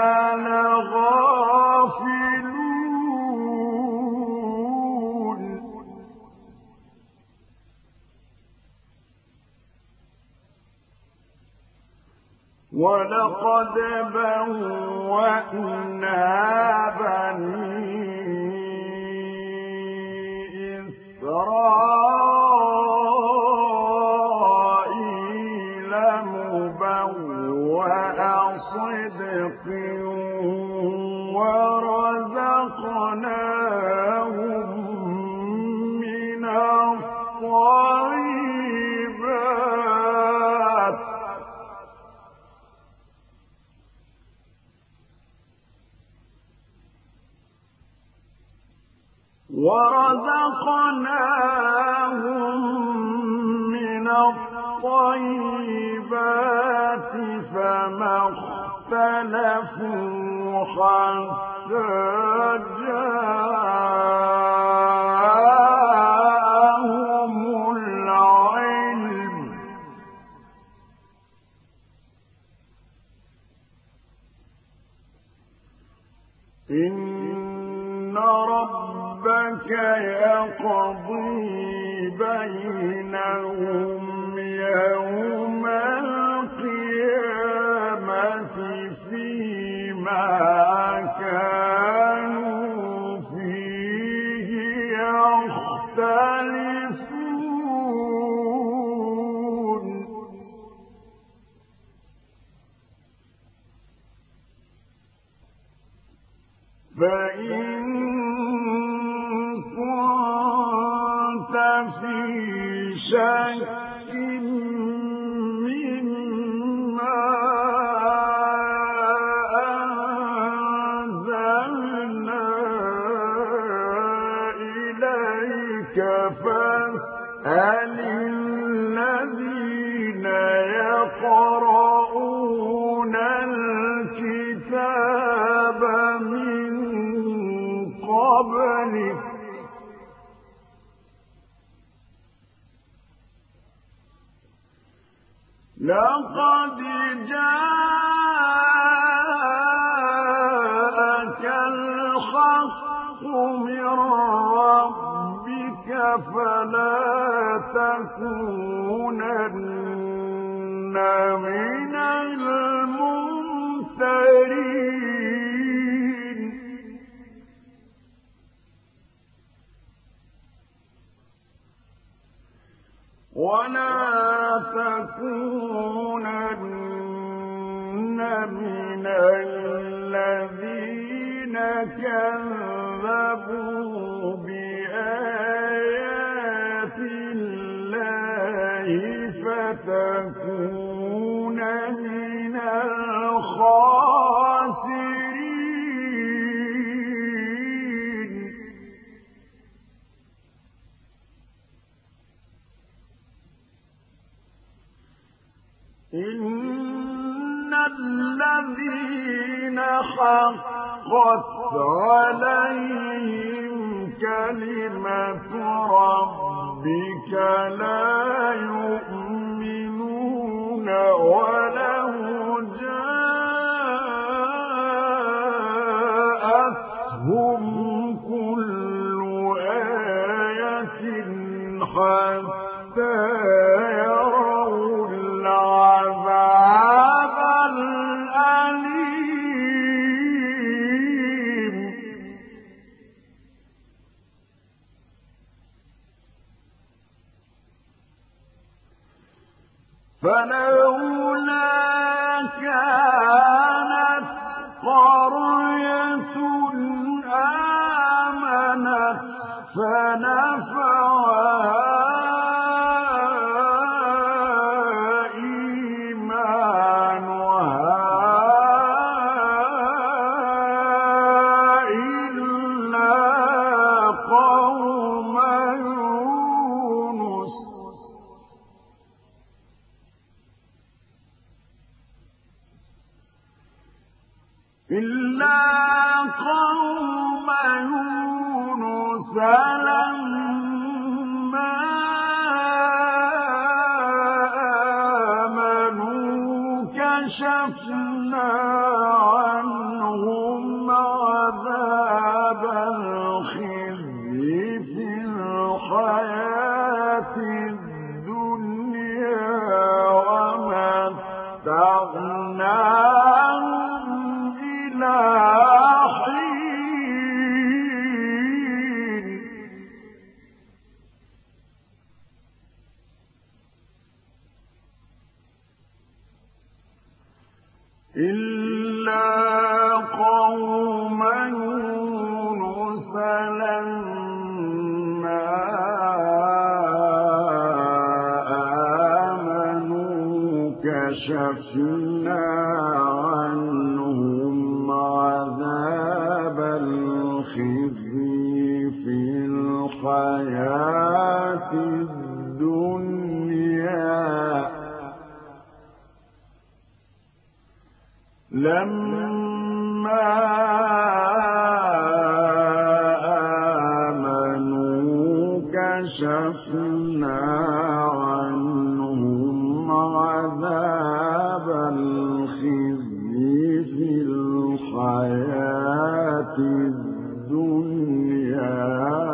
لغافلون ولقد بوأنا بني إسرائيل مبوأ صدق ورزقناهم من الطيبات فما اختلفوا حتى جاءهم العلم إن ربك يقضي بينهم يوم القيامة فيما كانوا فيه يختلفون فإن كنت في شك مما أنزلنا إليك فاسأل الذين يقرؤون الكتاب من قبلك لقد جاءك الحق من ربك فلا تكونن من الممترين ولا تكونن من الذين كذبوا بآيات الله فتكون من الخاسرين إن الذين حقت عليهم كلمة ربك لا يؤمنون ولو جاءتهم كل آية حتى يروا العذاب الأليم فلولا كانت قرية آمنت فنفعها إلا قوم يونس لما كشفنا عنهم عذاب الخزي في الحياة الدنيا ومتعناهم إلى حين إلا قوم يونس لما آمنوا كشفنا عنهم عذاب الخزي في الحياة الدنيا لما آمنوا كشفنا عنهم عذاب الخزي في الحياة الدنيا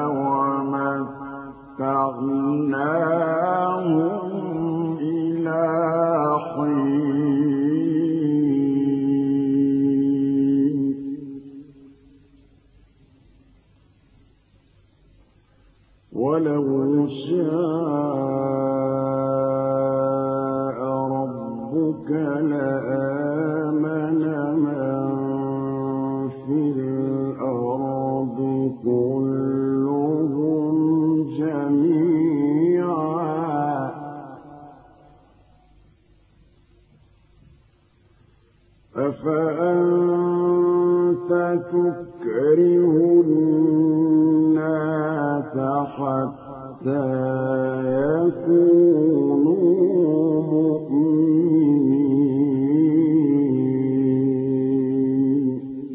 ومتعناهم إلى حين ولو شاء ربك لآمن من في الأرض كلهم جميعا أفأنت تكره الناس حتى يكونوا مؤمنين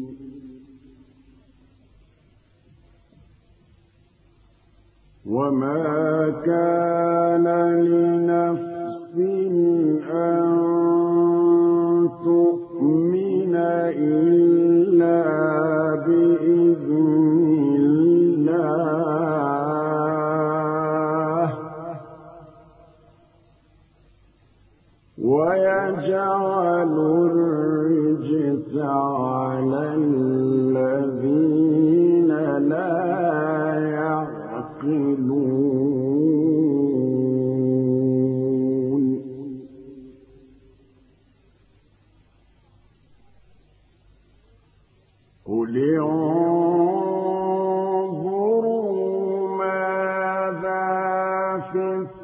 وما كان لنفس أن تؤمن إلا بإذن الله ويجعل الرجس على الذين لا يعقلون قل انظروا ماذا في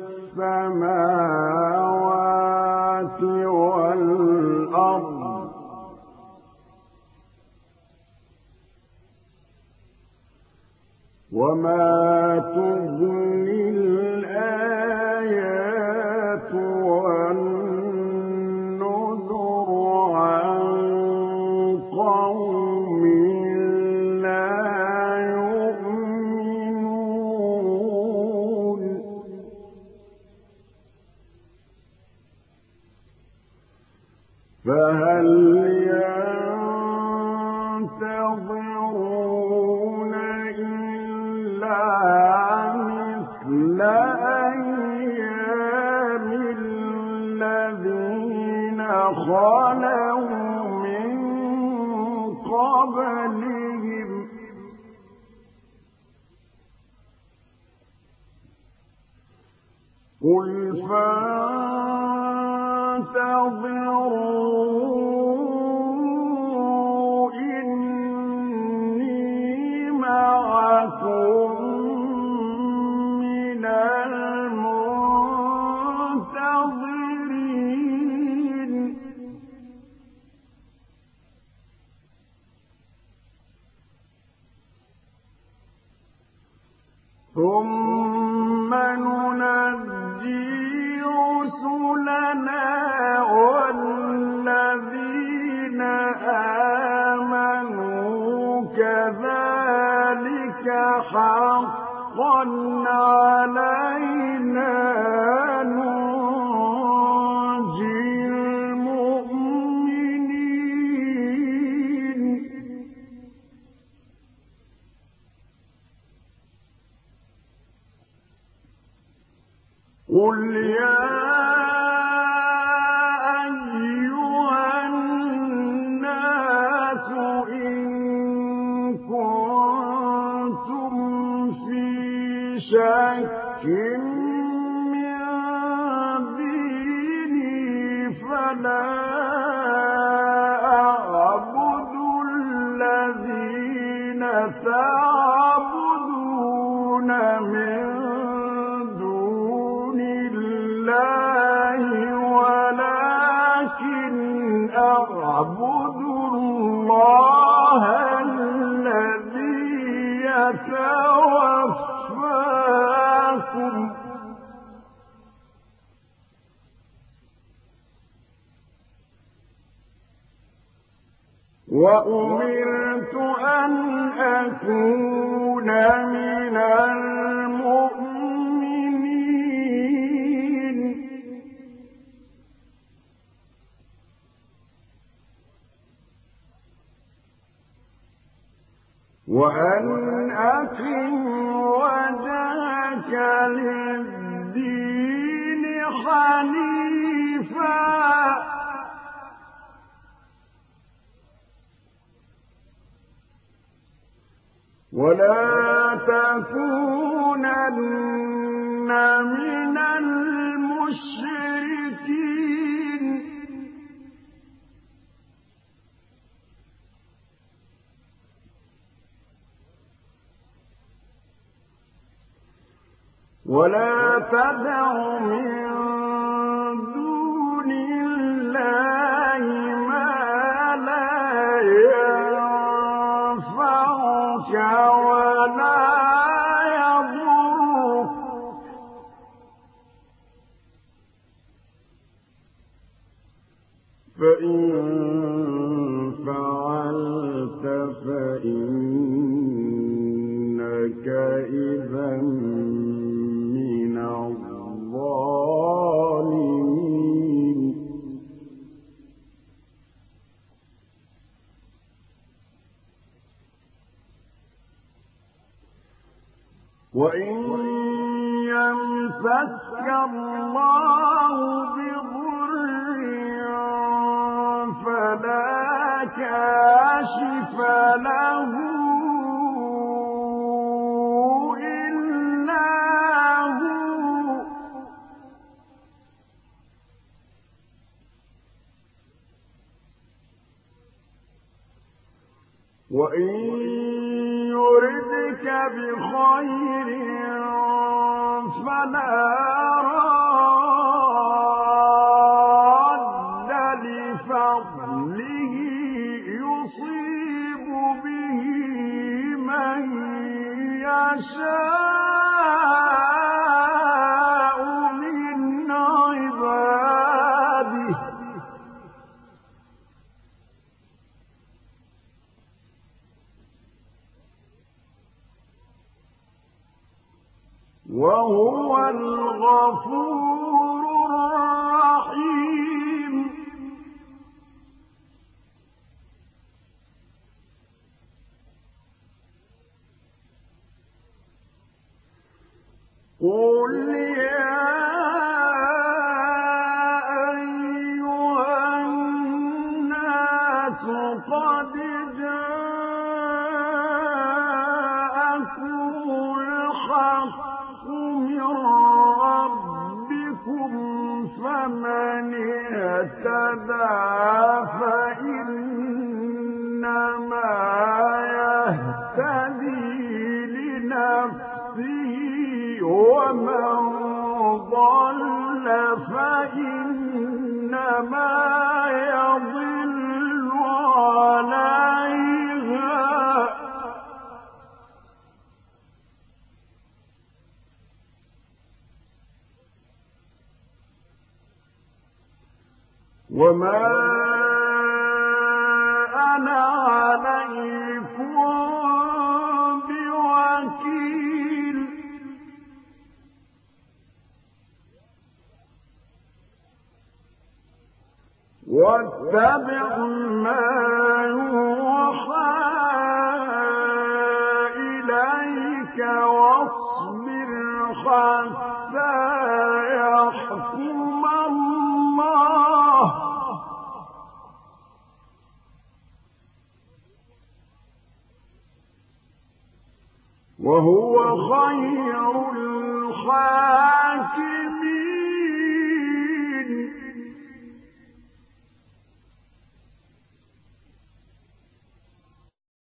السماوات والأرض وما تغني الآيات والنذر عن قوم لا يؤمنون فهل ينتظرون إلا مثل أيام الذين خلوا من قبلهم قل فانتظروا إني معكم من المنتظرين ثم ننجي رسلنا والذين آمنوا كذلك حقا علينا ننجي المؤمنين قل يا أيها الناس إن كنتم في شك من ديني فلا أعبد الذين تعبدون من دون الله ولكن أعبد الله الذي يتوفاكم وأمرت أن أكون من المؤمنين وأن أقم وجهك للدين حنيفا ولا تكونن من المشركين ولا تدع من دون الله ما لا ينفعك ولا يضرك فإن فعلت فإنك إذا من الظالمين وإن يمسك الله بضر فلا كاشف له إلا هو وإن يردك بخير فلا راد لفضله يصيب به من يشاء من عباده وهو الغفور الرحيم قل يا أيها الناس قد جاءكم الحق من ربكم فمن اهتدى فإنما يهتدي لنفسه ومن ضل فإنما يضل عليها وما أنا عليكم بوكيل واتبع ما يوحى إليك واصبر حتى وهو خير الحافظين.